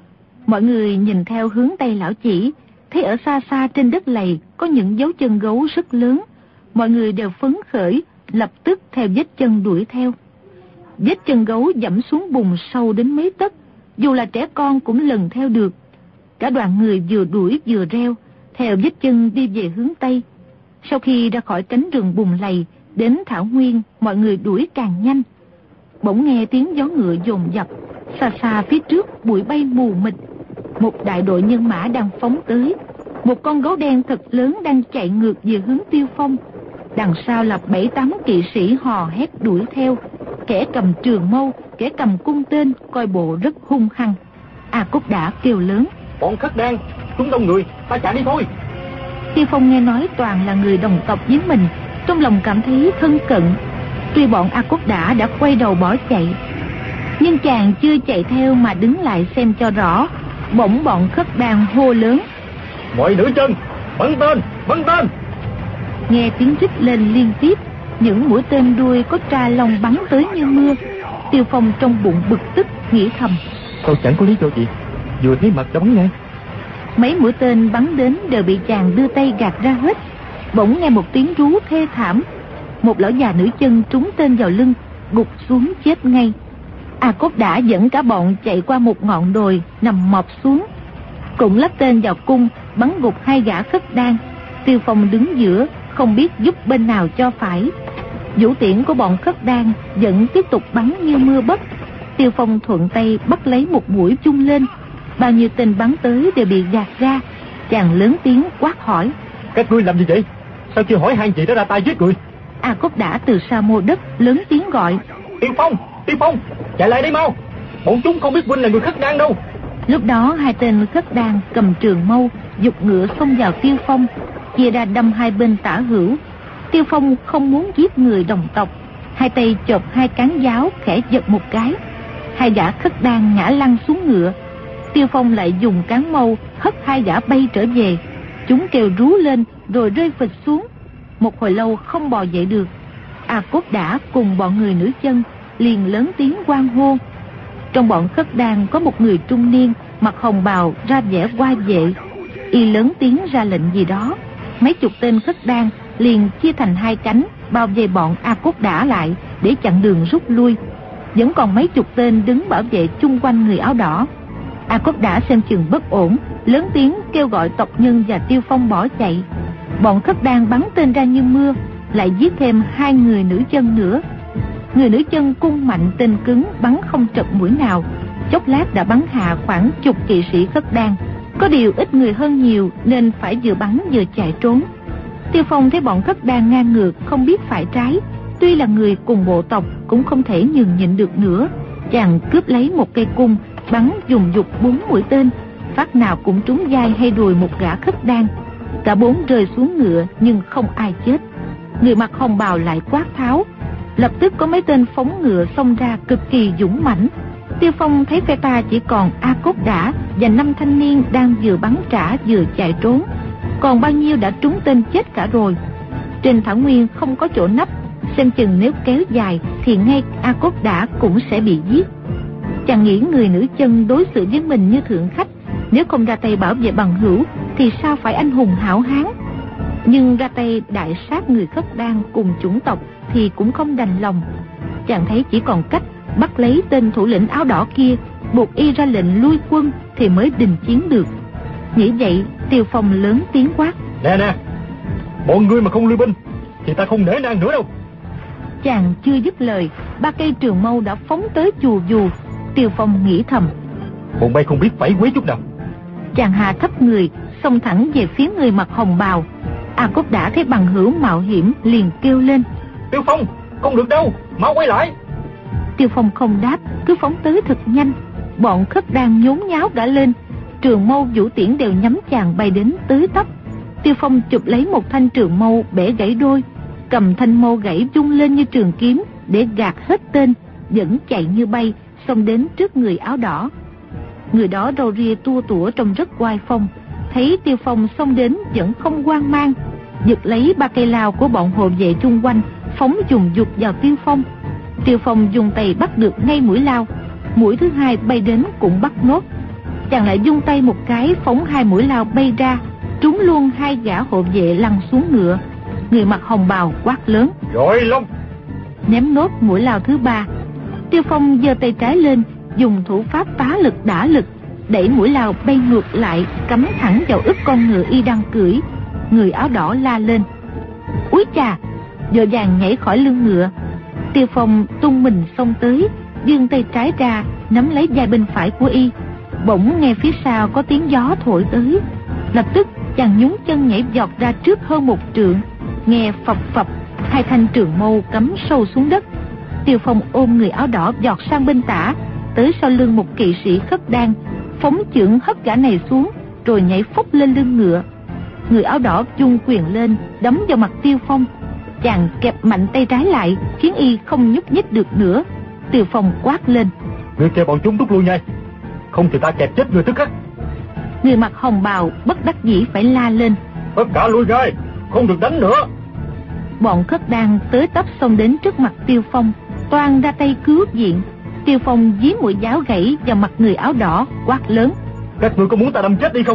Mọi người nhìn theo hướng tay lão chỉ, thấy ở xa xa trên đất lầy có những dấu chân gấu rất lớn. Mọi người đều phấn khởi, lập tức theo vết chân đuổi theo. Vết chân gấu dẫm xuống bùn sâu đến mấy tấc, dù là trẻ con cũng lần theo được. Cả đoàn người vừa đuổi vừa reo, theo vết chân đi về hướng Tây. Sau khi ra khỏi cánh rừng bùn lầy, đến thảo nguyên, mọi người đuổi càng nhanh. Bỗng nghe tiếng gió ngựa dồn dập, xa xa phía trước bụi bay mù mịt. Một đại đội nhân mã đang phóng tới. Một con gấu đen thật lớn đang chạy ngược về hướng Tiêu Phong. Đằng sau là 7-8 kỵ sĩ hò hét đuổi theo, kẻ cầm trường mâu, kẻ cầm cung tên, coi bộ rất hung hăng. A Cốc đã kêu lớn: Bọn khất đen, chúng đông người, ta chạy đi thôi. Tiêu Phong nghe nói toàn là người đồng tộc với mình, trong lòng cảm thấy thân cận. Tuy bọn A Cốc đã quay đầu bỏ chạy, nhưng chàng chưa chạy theo mà đứng lại xem cho rõ. Bỗng bọn khất đan hô lớn: Mọi nữ chân, bắn tên, bắn tên! Nghe tiếng rít lên liên tiếp, những mũi tên đuôi có tra lông bắn tới như mưa. Tiêu Phong trong bụng bực tức, nghĩ thầm: Sao chẳng có lý do gì, vừa thấy mặt đã bắn ngay. Mấy mũi tên bắn đến đều bị chàng đưa tay gạt ra hết. Bỗng nghe một tiếng rú thê thảm. Một lão già nữ chân trúng tên vào lưng, gục xuống chết ngay. A Cốc đã dẫn cả bọn chạy qua một ngọn đồi, nằm mọp xuống, cũng lắp tên vào cung, bắn gục 2 gã khất đan. Tiêu Phong đứng giữa, không biết giúp bên nào cho phải. Vũ tiễn của bọn khất đan vẫn tiếp tục bắn như mưa bất. Tiêu Phong thuận tay bắt lấy một mũi chung lên, bao nhiêu tên bắn tới đều bị gạt ra. Chàng lớn tiếng quát hỏi: Các ngươi làm gì vậy? Sao chưa hỏi hai chị đó ra tay giết người? A Cốc đã từ sa mô đất lớn tiếng gọi: Tiêu Phong, Tiêu Phong, chạy lại đây mau, bọn chúng không biết huynh là người khất đan đâu. Lúc đó 2 tên khất đan cầm trường mâu giục ngựa xông vào Tiêu Phong, chia ra đâm hai bên tả hữu. Tiêu Phong không muốn giết người đồng tộc, 2 tay chộp 2 cán giáo khẽ giật một cái, 2 gã khất đan ngã lăn xuống ngựa. Tiêu Phong lại dùng cán mâu hất 2 gã bay trở về. Chúng kêu rú lên rồi rơi phịch xuống, một hồi lâu không bò dậy được. A Cốt đã cùng bọn người nữ chân liền lớn tiếng hoan hô. Trong bọn khất đan có một người trung niên mặc hồng bào ra vẻ oai vệ, y lớn tiếng ra lệnh gì đó. Mấy chục tên khất đan liền chia thành 2 cánh bao vây bọn A Cốt đã lại để chặn đường rút lui. Vẫn còn mấy chục tên đứng bảo vệ chung quanh người áo đỏ. A Cốt đã xem chừng bất ổn, lớn tiếng kêu gọi tộc nhân và Tiêu Phong bỏ chạy. Bọn khất đan bắn tên ra như mưa, lại giết thêm 2 người nữ chân nữa. Người nữ chân cung mạnh tên cứng, bắn không trật mũi nào, chốc lát đã bắn hạ khoảng chục kỵ sĩ khất đan. Có điều ít người hơn nhiều nên phải vừa bắn vừa chạy trốn. Tiêu Phong thấy bọn khất đan ngang ngược, không biết phải trái. Tuy là người cùng bộ tộc cũng không thể nhường nhịn được nữa. Chàng cướp lấy một cây cung, bắn dùng dục 4 mũi tên, phát nào cũng trúng vai hay đùi một gã khất đan. Cả 4 rơi xuống ngựa nhưng không ai chết. Người mặc hồng bào lại quát tháo. Lập tức có mấy tên phóng ngựa xông ra cực kỳ dũng mãnh. Tiêu Phong thấy phe ta chỉ còn A Cốt đã và 5 thanh niên đang vừa bắn trả vừa chạy trốn, còn bao nhiêu đã trúng tên chết cả rồi. Trên thảo nguyên không có chỗ nấp, xem chừng nếu kéo dài thì ngay A Cốt đã cũng sẽ bị giết. Chàng nghĩ người nữ chân đối xử với mình như thượng khách, nếu không ra tay bảo vệ bằng hữu thì sao phải anh hùng hảo hán. Nhưng ra tay đại sát người khất đan cùng chủng tộc thì cũng không đành lòng. Chàng thấy chỉ còn cách bắt lấy tên thủ lĩnh áo đỏ kia, buộc y ra lệnh lui quân thì mới đình chiến được. Nghĩ vậy, Tiêu Phong lớn tiếng quát: Nè, bọn ngươi mà không lui binh thì ta không nể nang nữa đâu. Chàng chưa dứt lời, ba cây trường mâu đã phóng tới chù dù. Tiêu Phong nghĩ thầm, bọn bay không biết phải quý chút nào. Chàng hạ thấp người, xông thẳng về phía người mặc hồng bào. A Cốt Đã thấy bằng hữu mạo hiểm, liền kêu lên, Tiêu Phong, không được đâu, mau quay lại. Tiêu Phong không đáp, cứ phóng tới thật nhanh. Bọn Khất Đan nhốn nháo cả lên, trường mâu vũ tiễn đều nhắm chàng bay đến tứ tấp. Tiêu Phong chụp lấy một thanh trường mâu bẻ gãy đôi, cầm thanh mâu gãy vung lên như trường kiếm để gạt hết tên, vẫn chạy như bay xông đến trước người áo đỏ. Người đó râu ria tua tủa trông rất oai phong, thấy Tiêu Phong xông đến vẫn không hoang mang, giật lấy ba cây lao của bọn hộ vệ chung quanh, phóng dùng dục vào Tiêu Phong. Tiêu Phong dùng tay bắt được ngay mũi lao, mũi thứ hai bay đến cũng bắt nốt. Chàng lại dung tay một cái, phóng hai mũi lao bay ra, trúng luôn hai gã hộ vệ lăn xuống ngựa. Người mặc hồng bào quát lớn, Rồi Long! Ném nốt mũi lao thứ ba. Tiêu Phong giơ tay trái lên, dùng thủ pháp phá lực đả lực, đẩy mũi lao bay ngược lại, cắm thẳng vào ức con ngựa y đang cưỡi. Người áo đỏ la lên, úi chà, vội vàng nhảy khỏi lưng ngựa. Tiêu Phong tung mình xông tới, giương tay trái ra nắm lấy vai bên phải của y. Bỗng nghe phía sau có tiếng gió thổi tới, lập tức chàng nhún chân nhảy vọt ra trước hơn một trượng. Nghe phập phập, hai thanh trường mâu cắm sâu xuống đất. Tiêu Phong ôm người áo đỏ vọt sang bên tả, tới sau lưng một kỵ sĩ Khất Đan, phóng chưởng hất gã này xuống, rồi nhảy phốc lên lưng ngựa. Người áo đỏ vung quyền lên đấm vào mặt Tiêu Phong. Chàng kẹp mạnh tay trái lại, khiến y không nhúc nhích được nữa. Tiêu Phong quát lên, Người kêu bọn chúng rút lui ngay, không thì ta kẹp chết người tức khắc. Người mặc hồng bào bất đắc dĩ phải la lên, Tất cả lui ngay, không được đánh nữa. Bọn Khất Đan tới tấp xông đến trước mặt Tiêu Phong, toan ra tay cứu viện. Tiêu Phong dí mũi giáo gãy vào mặt người áo đỏ, quát lớn, Các ngươi có muốn ta đâm chết đi không?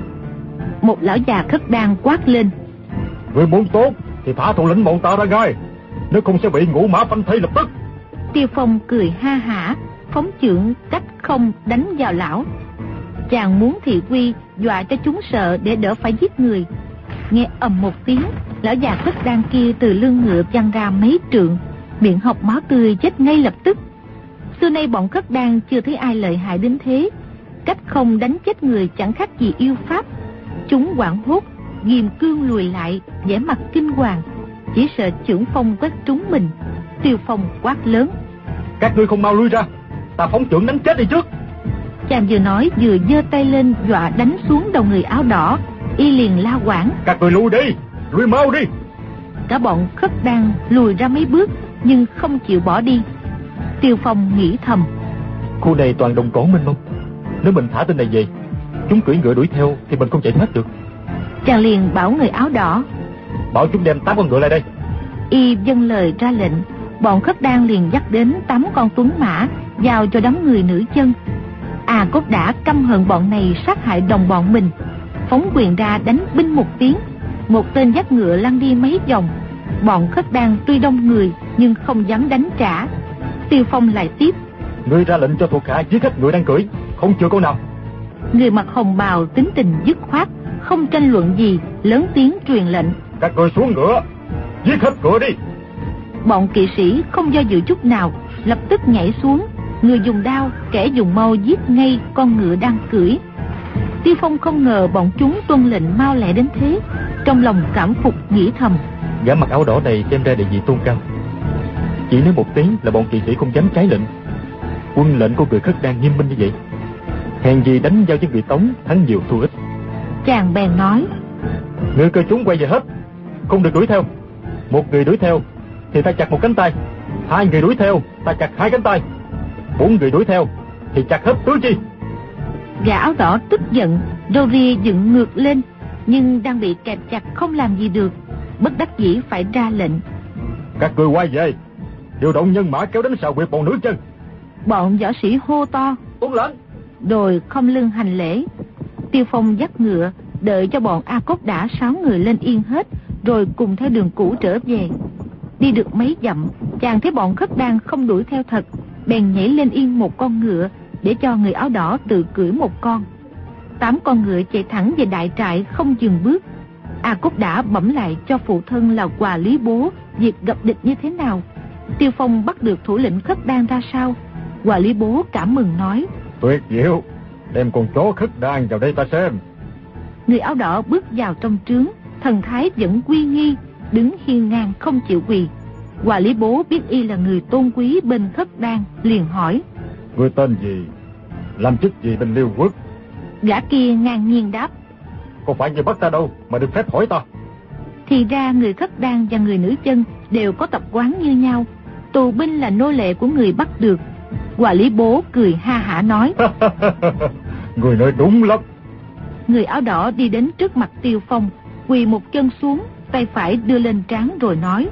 Một lão già Khất Đan quát lên, Người muốn tốt thì thả thủ lĩnh bọn ta ra ngay, nếu không sẽ bị ngũ mã phanh thây lập tức. Tiêu Phong cười ha hả, phóng chưởng cách không đánh vào lão. Chàng muốn thị quy dọa cho chúng sợ để đỡ phải giết người. Nghe ầm một tiếng, lão già Khất Đan kia từ lưng ngựa văng ra mấy trượng, miệng hộc máu tươi chết ngay lập tức. Xưa nay bọn Khất Đan chưa thấy ai lợi hại đến thế, cách không đánh chết người chẳng khác gì yêu pháp. Chúng hoảng hốt, ghim cương lùi lại, vẻ mặt kinh hoàng, chỉ sợ chưởng phong quét trúng mình. Tiêu Phong quát lớn, Các ngươi không mau lui ra, ta phóng chưởng đánh chết đi trước. Chàng vừa nói vừa giơ tay lên dọa đánh xuống đầu người áo đỏ. Y liền la quảng, Các người lui đi, lui mau đi. Cả bọn Khất Đan lùi ra mấy bước, nhưng không chịu bỏ đi. Tiêu Phong nghĩ thầm, Khu này toàn đồng cỏ mênh mông, nếu mình thả tên này về, chúng cưỡi ngựa đuổi theo thì mình không chạy thoát được. Chàng liền bảo người áo đỏ, Bảo chúng đem 8 con ngựa lại đây. Y dâng lời ra lệnh. Bọn Khất Đan liền dắt đến 8 con tuấn mã, giao cho đám người nữ chân. A Cốt Đã căm hận bọn này sát hại đồng bọn mình, phóng quyền ra đánh binh một tiếng. Một tên dắt ngựa lăn đi mấy vòng. Bọn Khất Đan tuy đông người nhưng không dám đánh trả. Tiêu Phong lại tiếp, Ngươi ra lệnh cho thuộc hạ giết hết ngựa đang cưỡi, không chừa câu nào. Người mặc hồng bào tính tình dứt khoát, không tranh luận gì, lớn tiếng truyền lệnh, Các người xuống ngựa, giết hết ngựa đi. Bọn kỵ sĩ không do dự chút nào, lập tức nhảy xuống. Người dùng đao, kẻ dùng mâu giết ngay con ngựa đang cưỡi. Tiêu Phong không ngờ bọn chúng tuân lệnh mau lẹ đến thế, trong lòng cảm phục nghĩ thầm, Gã mặc áo đỏ này xem ra địa vị tôn cao, chỉ nói một tiếng là bọn kỵ sĩ không dám trái lệnh. Quân lệnh của người Khất Đan nghiêm minh như vậy, hèn gì đánh giao với người Tống thắng nhiều thua ít. Chàng bèn nói, Người cơ chúng quay về hết, không được đuổi theo. Một người đuổi theo thì ta chặt một cánh tay, 2 người đuổi theo ta chặt 2 cánh tay, 4 người đuổi theo thì chặt hết tứ chi. Gã áo đỏ tức giận, râu ria dựng ngược lên, nhưng đang bị kẹp chặt không làm gì được, bất đắc dĩ phải ra lệnh. Các người quay về, điều động nhân mã kéo đến xào huyệt bọn nữ chân. Bọn võ sĩ hô to, Tuân lệnh. rồi khom lưng hành lễ. Tiêu Phong dắt ngựa, đợi cho bọn A Cốt Đã 6 người lên yên hết, rồi cùng theo đường cũ trở về. Đi được mấy dặm, chàng thấy bọn Khất Đan không đuổi theo thật, bèn nhảy lên yên một con ngựa, để cho người áo đỏ tự cưỡi một con. 8 con ngựa chạy thẳng về đại trại không dừng bước. A Cốt Đã bẩm lại cho phụ thân là Quà Lý Bố việc gặp địch như thế nào. Tiêu Phong bắt được thủ lĩnh Khất Đan ra sao? Hòa Lý Bố cảm mừng nói: Tuyệt diệu, đem con chó Khất Đan vào đây ta xem. Người áo đỏ bước vào trong trướng, thần thái vẫn uy nghi, đứng hiên ngang không chịu quỳ. Hòa Lý Bố biết y là người tôn quý bên Khất Đan, liền hỏi: Ngươi tên gì, làm chức gì bên Liêu Quốc? Gã kia ngang nhiên đáp: Không phải ngươi bắt ta đâu mà được phép hỏi ta. Thì ra người Khất Đan và người nữ chân đều có tập quán như nhau, tù binh là nô lệ của người bắt được. Hòa Lý Bố cười ha hả nói: Người nói đúng lắm. Người áo đỏ đi đến trước mặt Tiêu Phong, quỳ một chân xuống, tay phải đưa lên trán rồi nói: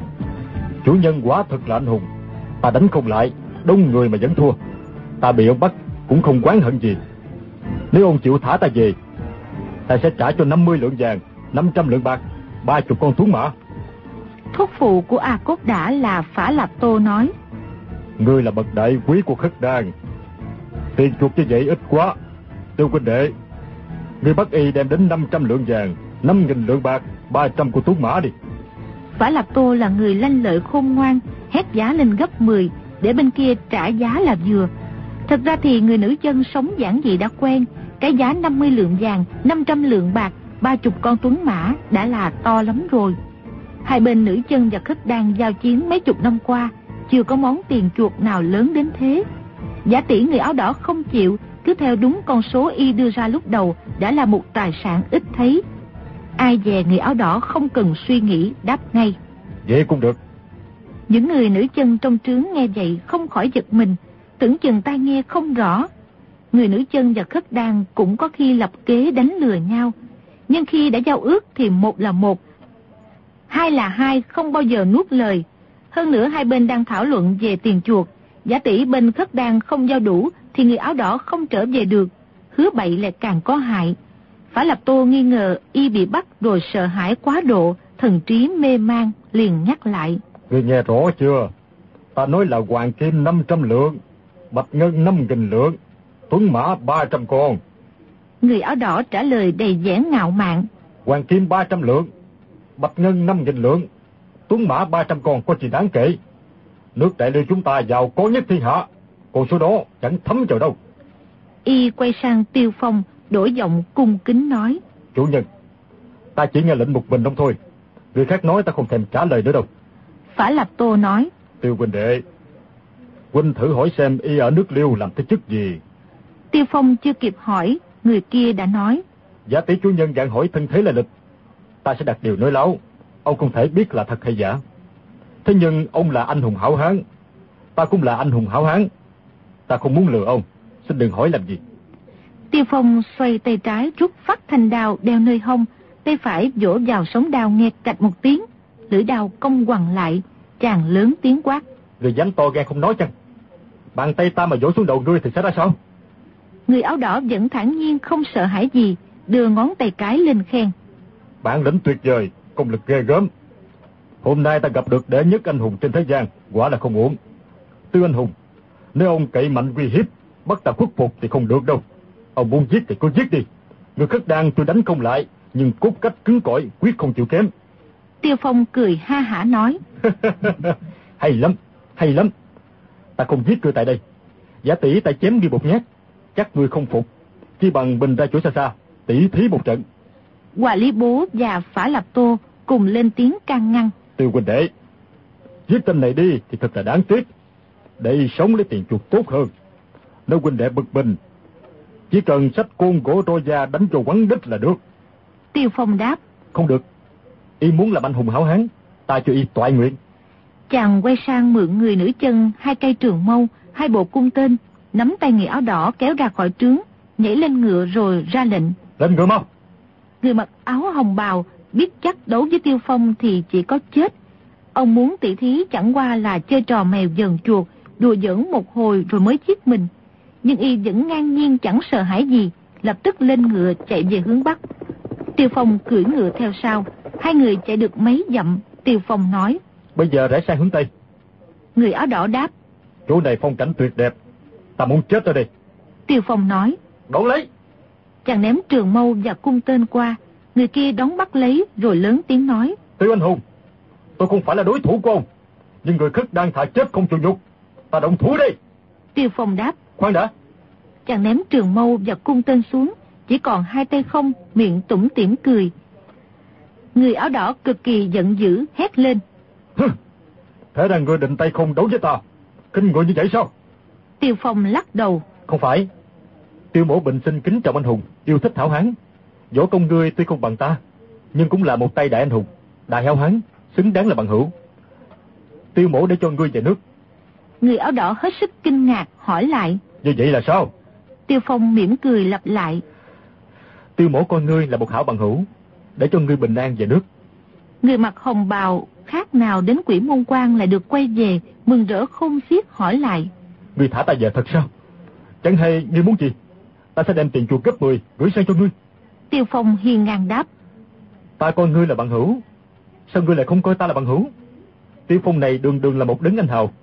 Chủ nhân quả thật là anh hùng, ta đánh không lại, đông người mà vẫn thua. Ta bị ông bắt cũng không oán hận gì. Nếu ông chịu thả ta về, ta sẽ trả cho 50 lượng vàng, 500 lượng bạc, 30 con tuấn mã. Thúc phụ của A Cốt Đả là Phả Lạp Tô nói: Ngươi là bậc đại quý của Khất Đan, tiền chuộc như vậy ít quá. Tiêu huynh đệ, ngươi bắt y đem đến 500 lượng vàng, 5.000 lượng bạc, 300 con tuấn mã đi. Phả Lạp Tô là người lanh lợi khôn ngoan, hét giá lên gấp 10 để bên kia trả giá là vừa. Thật ra thì người nữ chân sống giản dị đã quen, cái giá 50 lượng vàng, 500 lượng bạc, 30 con tuấn mã đã là to lắm rồi. Hai bên nữ chân và Khất Đan giao chiến mấy chục năm qua, chưa có món tiền chuộc nào lớn đến thế. Giả tỷ người áo đỏ không chịu, cứ theo đúng con số y đưa ra lúc đầu đã là một tài sản ít thấy. Ai dè người áo đỏ không cần suy nghĩ đáp ngay: Vậy cũng được. Những người nữ chân trong trướng nghe vậy không khỏi giật mình, tưởng chừng tai nghe không rõ. Người nữ chân và Khất Đan cũng có khi lập kế đánh lừa nhau, nhưng khi đã giao ước thì một là một, hai là hai, không bao giờ nuốt lời. Hơn nữa hai bên đang thảo luận về tiền chuộc, giả tỷ bên Khất Đan không giao đủ thì người áo đỏ không trở về được, hứa bậy lại càng có hại. Phả Lạp Tô nghi ngờ y bị bắt rồi sợ hãi quá độ, thần trí mê man, liền nhắc lại: Ngươi nghe rõ chưa? Ta nói là hoàng kim 500 lượng, bạch ngân 5.000 lượng, tuấn mã 300 con. Người áo đỏ trả lời đầy vẻ ngạo mạn: Hoàng kim 300 lượng, bạch ngân 5.000 lượng, tuấn mã 300 con có gì đáng kể. Nước Đại Liêu chúng ta giàu có nhất thiên hạ, còn số đó chẳng thấm vào đâu. Y quay sang Tiêu Phong, đổi giọng cung kính nói: Chủ nhân, ta chỉ nghe lệnh một mình ông thôi, người khác nói ta không thèm trả lời nữa đâu. Phả Lạp Tô nói: Tiêu huynh đệ, huynh thử hỏi xem y ở nước Liêu làm thế chức gì. Tiêu Phong chưa kịp hỏi, người kia đã nói: Giả tỷ chủ nhân dạng hỏi thân thế lai lịch, ta sẽ đặt điều nói láo, ông không thể biết là thật hay giả. Thế nhưng ông là anh hùng hảo hán, ta cũng là anh hùng hảo hán, ta không muốn lừa ông, xin đừng hỏi làm gì. Tiêu Phong xoay tay trái rút phát thanh đao đeo nơi hông, tay phải vỗ vào sống đao nghe cạch một tiếng, lưỡi đao cong quằn lại, chàng lớn tiếng quát: Người dám to gan không nói chăng? Bàn tay ta mà vỗ xuống đầu ngươi thì sẽ ra sao? Người áo đỏ vẫn thản nhiên không sợ hãi gì, đưa ngón tay cái lên khen: Bản lĩnh tuyệt vời, công lực ghê gớm. Hôm nay ta gặp được đệ nhất anh hùng trên thế gian, quả là không uổng. Tư anh hùng, nếu ông cậy mạnh uy hiếp, bắt ta khuất phục thì không được đâu. Ông muốn giết thì cứ giết đi. Người Khất Đan tôi đánh không lại, nhưng cốt cách cứng cỏi, quyết không chịu kém. Tiêu Phong cười ha hả nói: Hay lắm, hay lắm. Ta không giết ngươi tại đây. Giả tỷ ta chém đi một nhát, chắc ngươi không phục. Chỉ bằng bình ra chỗ xa xa, tỷ thí một trận. Hòa Lý Bố và Phả Lạp Tô cùng lên tiếng can ngăn: Tiêu huynh đệ, giết tên này đi thì thật là đáng tiếc. Để sống lấy tiền chuộc tốt hơn. Nếu huynh đệ bực mình, chỉ cần xách côn gỗ roi da đánh cho quắn đít là được. Tiêu Phong đáp: Không được. Y muốn làm anh hùng hảo hán, ta cho y toại nguyện. Chàng quay sang mượn người nữ chân 2 cây trường mâu, 2 bộ cung tên, nắm tay người áo đỏ kéo ra khỏi trướng, nhảy lên ngựa rồi ra lệnh: Lên ngựa mau. Người mặc áo hồng bào biết chắc đấu với Tiêu Phong thì chỉ có chết. Ông muốn tỷ thí chẳng qua là chơi trò mèo dần chuột, đùa giỡn một hồi rồi mới giết mình. Nhưng y vẫn ngang nhiên chẳng sợ hãi gì, lập tức lên ngựa chạy về hướng Bắc. Tiêu Phong cưỡi ngựa theo sau. Hai người chạy được mấy dặm, Tiêu Phong nói: Bây giờ rẽ sang hướng Tây. Người áo đỏ đáp: Chỗ này phong cảnh tuyệt đẹp, ta muốn chết ở đây. Tiêu Phong nói: Đón lấy. Chàng ném trường mâu và cung tên qua. Người kia đón bắt lấy rồi lớn tiếng nói: Tiêu anh hùng, tôi không phải là đối thủ của ông. nhưng người khất đang thà chết không chịu nhục. Ta động thủ đi. Tiêu Phong đáp. Khoan đã. Chàng ném trường mâu và cung tên xuống, chỉ còn hai tay không, miệng tủm tỉm cười. Người áo đỏ cực kỳ giận dữ hét lên. Thế là ngươi định tay không đấu với ta? Kinh người như vậy sao? Tiêu Phong lắc đầu. Không phải. Tiêu Mỗ bình sinh kính trọng anh hùng, yêu thích hảo hán. Võ công ngươi tuy không bằng ta, nhưng cũng là một tay đại anh hùng, đại hảo hán, xứng đáng là bằng hữu. Tiêu Mỗ để cho ngươi về nước. Người áo đỏ hết sức kinh ngạc hỏi lại. Như vậy là sao? Tiêu Phong mỉm cười lặp lại. Tiêu Mỗ coi ngươi là một hảo bằng hữu, để cho ngươi bình an về nước. Người mặc hồng bào khác nào đến Quỷ Môn Quan lại được quay về, mừng rỡ khôn xiết hỏi lại. Ngươi thả ta về thật sao? Chẳng hay ngươi muốn gì? Ta sẽ đem tiền chuộc gấp 10 gửi sang cho ngươi. Tiêu Phong hiên ngang đáp. Ta coi ngươi là bằng hữu, sao ngươi lại không coi ta là bằng hữu? Tiêu Phong này đường đường là một đấng anh hào,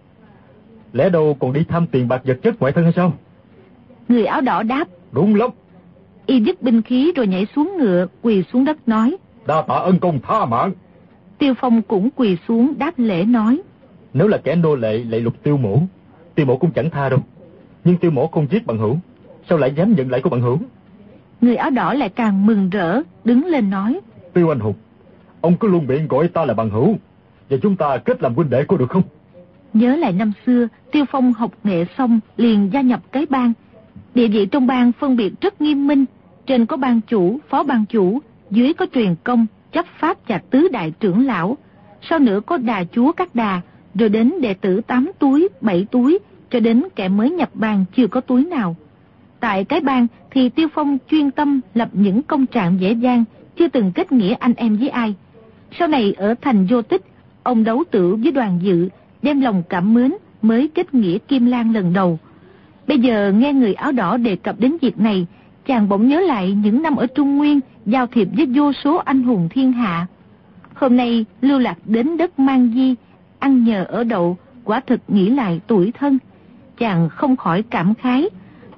lẽ đâu còn đi tham tiền bạc vật chất ngoại thân hay sao? Người áo đỏ đáp. Đúng lắm. Y dứt binh khí rồi nhảy xuống ngựa, quỳ xuống đất nói. Đa tạ ân công tha mạng. Tiêu Phong cũng quỳ xuống đáp lễ nói. Nếu là kẻ nô lệ lệ lục Tiêu Mỗ, Tiêu Mỗ cũng chẳng tha đâu. Nhưng Tiêu Mỗ không giết bằng hữu, sao lại dám nhận lại của bằng hữu? Người áo đỏ lại càng mừng rỡ, đứng lên nói. Tiêu anh hùng, ông cứ luôn miệng gọi ta là bằng hữu, và chúng ta kết làm huynh đệ có được không? Nhớ lại năm xưa, Tiêu Phong học nghệ xong liền gia nhập cái bang. Địa vị trong bang phân biệt rất nghiêm minh, trên có bang chủ, phó bang chủ, dưới có truyền công, chấp pháp và tứ đại trưởng lão, sau nữa có đà chúa các đà, rồi đến đệ tử 8 túi, 7 túi, cho đến kẻ mới nhập bang chưa có túi nào. Tại cái bang thì Tiêu Phong chuyên tâm lập những công trạng dễ dàng, chưa từng kết nghĩa anh em với ai. Sau này ở thành Vô Tích, ông đấu tửu với Đoàn Dự, đem lòng cảm mến mới kết nghĩa Kim Lan lần đầu. Bây giờ nghe người áo đỏ đề cập đến việc này, chàng bỗng nhớ lại những năm ở Trung Nguyên giao thiệp với vô số anh hùng thiên hạ. Hôm nay lưu lạc đến đất Mang Di, ăn nhờ ở đậu, quả thực nghĩ lại tuổi thân. Chàng không khỏi cảm khái.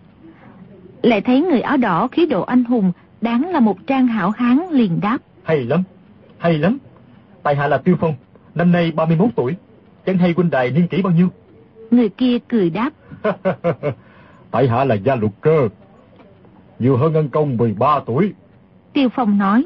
Lại thấy người áo đỏ khí độ anh hùng, đáng là một trang hảo hán, liền đáp. Hay lắm, hay lắm. Tại hạ là Tiêu Phong, năm nay 31 tuổi, chẳng hay huynh đài niên kỷ bao nhiêu? Người kia cười đáp. Tại hạ là Gia Luật Cơ, nhiều hơn ân công 13 tuổi. Tiêu Phong nói.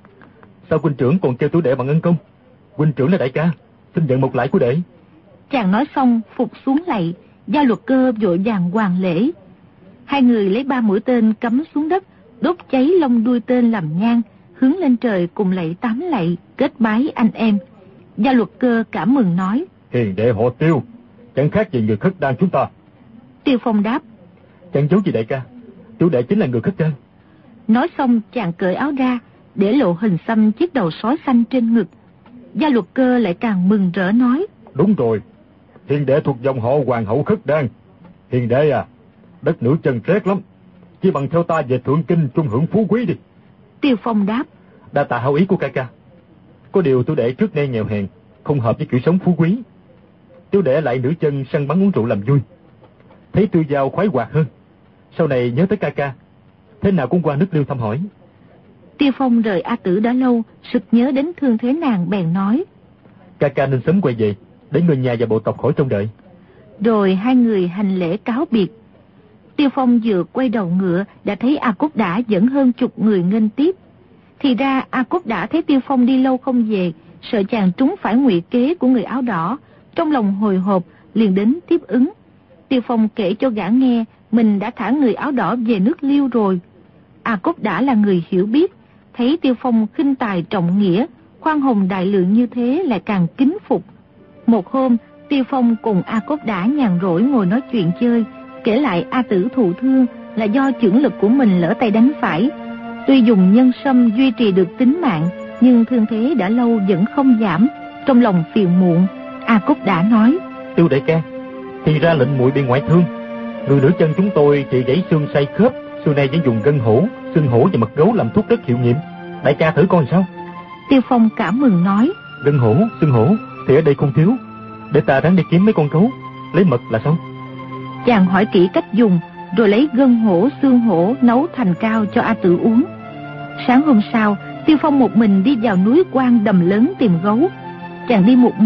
Sao huynh trưởng còn kêu tuổi đệ bằng ân công? Huynh trưởng là đại ca, xin nhận một lạy của đệ. Chàng nói xong phục xuống lạy, Gia Luật Cơ vội vàng hoàn lễ. Hai người lấy 3 mũi tên cắm xuống đất, đốt cháy lông đuôi tên làm nhang, hướng lên trời cùng lạy 8 lạy, kết bái anh em. Gia Luật Cơ cảm mừng nói. Hiền đệ họ Tiêu, chẳng khác gì người khất đan chúng ta. Tiêu Phong đáp. Chẳng giấu gì đại ca, tiểu đệ chính là người khất đan. Nói xong chàng cởi áo ra, để lộ hình xăm chiếc đầu sói xanh trên ngực. Gia Luật Cơ lại càng mừng rỡ nói. Đúng rồi, hiền đệ thuộc dòng họ Hoàng hậu khất đan. Hiền đệ à, đất nữ chân rét lắm, chỉ bằng theo ta về Thượng Kinh trung hưởng phú quý đi. Tiêu Phong đáp. Đa tạ hảo ý của ca ca. Có điều tiểu đệ trước nay nghèo hèn, không hợp với kiểu sống phú quý. Tiểu đệ lại nữ chân săn bắn uống rượu làm vui, thấy Tiêu Giao khoái hoạt hơn. Sau này nhớ tới ca ca, thế nào cũng qua nước Liêu thăm hỏi. Tiêu Phong rời A Tử đã lâu, sực nhớ đến thương thế nàng bèn nói. Ca ca nên sớm quay về, để người nhà và bộ tộc khỏi trông đợi. Rồi hai người hành lễ cáo biệt. Tiêu Phong vừa quay đầu ngựa đã thấy A Cốt Đả dẫn hơn chục người nghênh tiếp. Thì ra A Cốt Đả thấy Tiêu Phong đi lâu không về, sợ chàng trúng phải ngụy kế của người áo đỏ, trong lòng hồi hộp liền đến tiếp ứng. Tiêu Phong kể cho gã nghe mình đã thả người áo đỏ về nước Liêu rồi. A Cốt Đả là người hiểu biết, thấy Tiêu Phong khinh tài trọng nghĩa, khoan hồng đại lượng như thế lại càng kính phục. Một hôm, Tiêu Phong cùng A Cốt Đả nhàn rỗi ngồi nói chuyện chơi, kể lại A Tử thụ thương là do chưởng lực của mình lỡ tay đánh phải. Tuy dùng nhân sâm duy trì được tính mạng, nhưng thương thế đã lâu vẫn không giảm, trong lòng phiền muộn. A Cốt Đả nói. Tiêu đại ca, thì ra lệnh muội bị ngoại thương. Người nửa chân chúng tôi chỉ gãy xương say khớp, xưa nay vẫn dùng gân hổ, xương hổ và mật gấu làm thuốc rất hiệu nghiệm. Đại ca thử coi sao? Tiêu Phong cảm mừng nói. Gân hổ, xương hổ thì ở đây không thiếu, để ta ráng đi kiếm mấy con gấu, lấy mật là xong. Chàng hỏi kỹ cách dùng, rồi lấy gân hổ, xương hổ nấu thành cao cho A Tử uống. Sáng hôm sau, Tiêu Phong một mình đi vào núi Quan Đầm Lớn tìm gấu. Chàng đi một mình,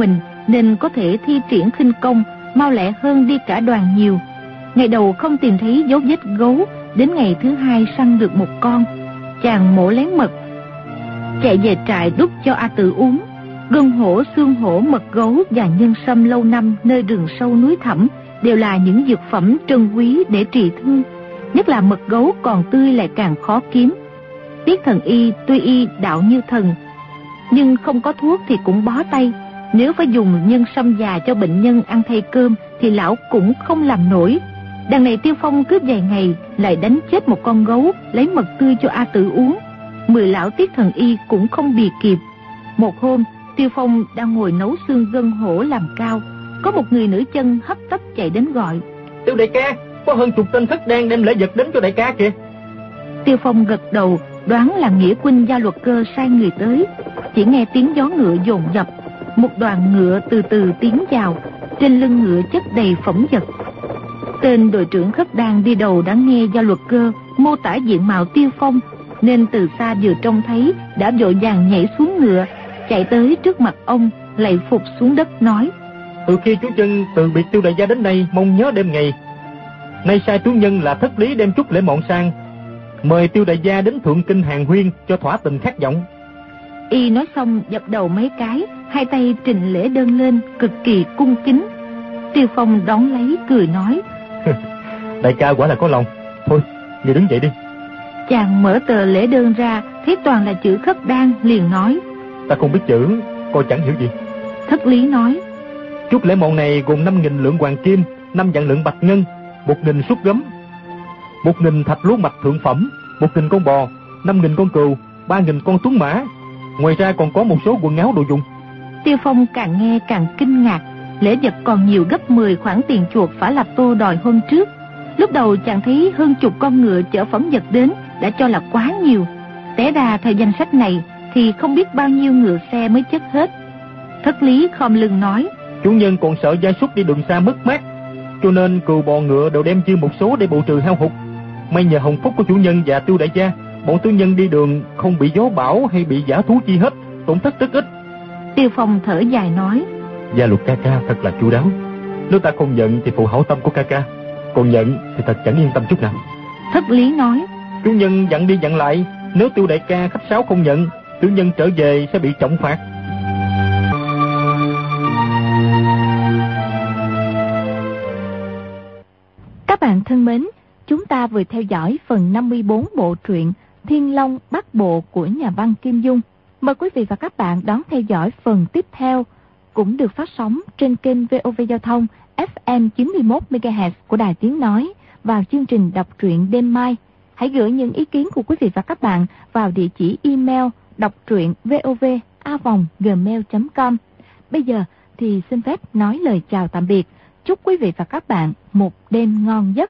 nên có thể thi triển khinh công mau lẹ hơn đi cả đoàn nhiều. Ngày đầu không tìm thấy dấu vết gấu, đến ngày thứ hai săn được một con. Chàng mổ lén mật, chạy về trại đút cho A Tự uống. Gân hổ, xương hổ, mật gấu và nhân sâm lâu năm nơi rừng sâu núi thẳm đều là những dược phẩm trân quý để trị thương. Nhất là mật gấu còn tươi lại càng khó kiếm. Tiết Thần Y tuy y đạo như thần, nhưng không có thuốc thì cũng bó tay. Nếu phải dùng nhân sâm già cho bệnh nhân ăn thay cơm thì lão cũng không làm nổi. Đằng này Tiêu Phong cứ vài ngày lại đánh chết một con gấu, lấy mật tươi cho A Tự uống. 10 lão Tiết Thần Y cũng không bì kịp. Một hôm, Tiêu Phong đang ngồi nấu xương gân hổ làm cao, có một người nữ chân hấp tấp chạy đến gọi: Tiêu đại ca, có hơn chục tên thất đan đem lễ vật đến cho đại ca kìa. Tiêu Phong gật đầu, đoán là nghĩa huynh Gia Luật Cơ sai người tới. Chỉ nghe tiếng gió ngựa dồn dập, một đoàn ngựa từ từ tiến vào, trên lưng ngựa chất đầy phẩm vật. Tên đội trưởng khất đan đi đầu đã nghe Gia Luật Cơ mô tả diện mạo Tiêu Phong, nên từ xa vừa trông thấy đã vội vàng nhảy xuống ngựa, chạy tới trước mặt ông, lạy phục xuống đất nói: Từ khi chú chân từ biệt Tiêu đại gia đến đây, mong nhớ đêm ngày. Nay sai chủ nhân là Thất Lý đem chút lễ mọn sang, mời Tiêu đại gia đến Thượng Kinh hàng huyên cho thỏa tình khát vọng. Y nói xong dập đầu mấy cái, hai tay trình lễ đơn lên, cực kỳ cung kính. Tiêu Phong đón lấy cười nói: Đại ca quả là có lòng. Thôi, người đứng dậy đi. Chàng mở tờ lễ đơn ra, thấy toàn là chữ khất đan, liền nói: Ta không biết chữ, coi chẳng hiểu gì. Thất Lý nói: Chút lễ mọn này gồm 5.000 lượng hoàng kim, 5 vạn lượng bạch ngân, 1.000 suất gấm, 1.000 thạch lúa mạch thượng phẩm, 1.000 con bò, 5.000 con cừu, 3.000 con tuấn mã. Ngoài ra còn có một số quần áo đồ dùng. Tiêu Phong càng nghe càng kinh ngạc, lễ vật còn nhiều gấp 10 khoản tiền chuộc Phả Lạp Tô đòi hôm trước. Lúc đầu chàng thấy hơn chục con ngựa chở phẩm vật đến đã cho là quá nhiều. Té ra theo danh sách này thì không biết bao nhiêu ngựa xe mới chất hết. Thất Lý khom lưng nói: Chủ nhân còn sợ gia súc đi đường xa mất mát, cho nên cừu bò ngựa đều đem chia một số để bù trừ hao hụt. May nhờ hồng phúc của chủ nhân và Tiêu đại gia, bọn tiểu nhân đi đường không bị gió bão hay bị dã thú chi hết, tổn thất rất ít. Tiêu Phong thở dài nói: Gia Luật ca ca thật là chu đáo. Nếu ta không nhận thì phụ hảo tâm của ca ca, còn nhận thì thật chẳng yên tâm chút nào. Thất Lý nói: Chủ nhân dặn đi dặn lại, nếu Tiêu đại ca khách sáo không nhận, tiểu nhân trở về sẽ bị trọng phạt. Các bạn thân mến, chúng ta vừa theo dõi phần 54 bộ truyện Thiên Long Bát Bộ của nhà văn Kim Dung. Mời quý vị và các bạn đón theo dõi phần tiếp theo, cũng được phát sóng trên kênh VOV Giao thông FM 91 MHz của Đài Tiếng Nói vào chương trình đọc truyện đêm mai. Hãy gửi những ý kiến của quý vị và các bạn vào địa chỉ email đọc truyện vov@gmail.com. Bây giờ thì xin phép nói lời chào tạm biệt. Chúc quý vị và các bạn một đêm ngon giấc.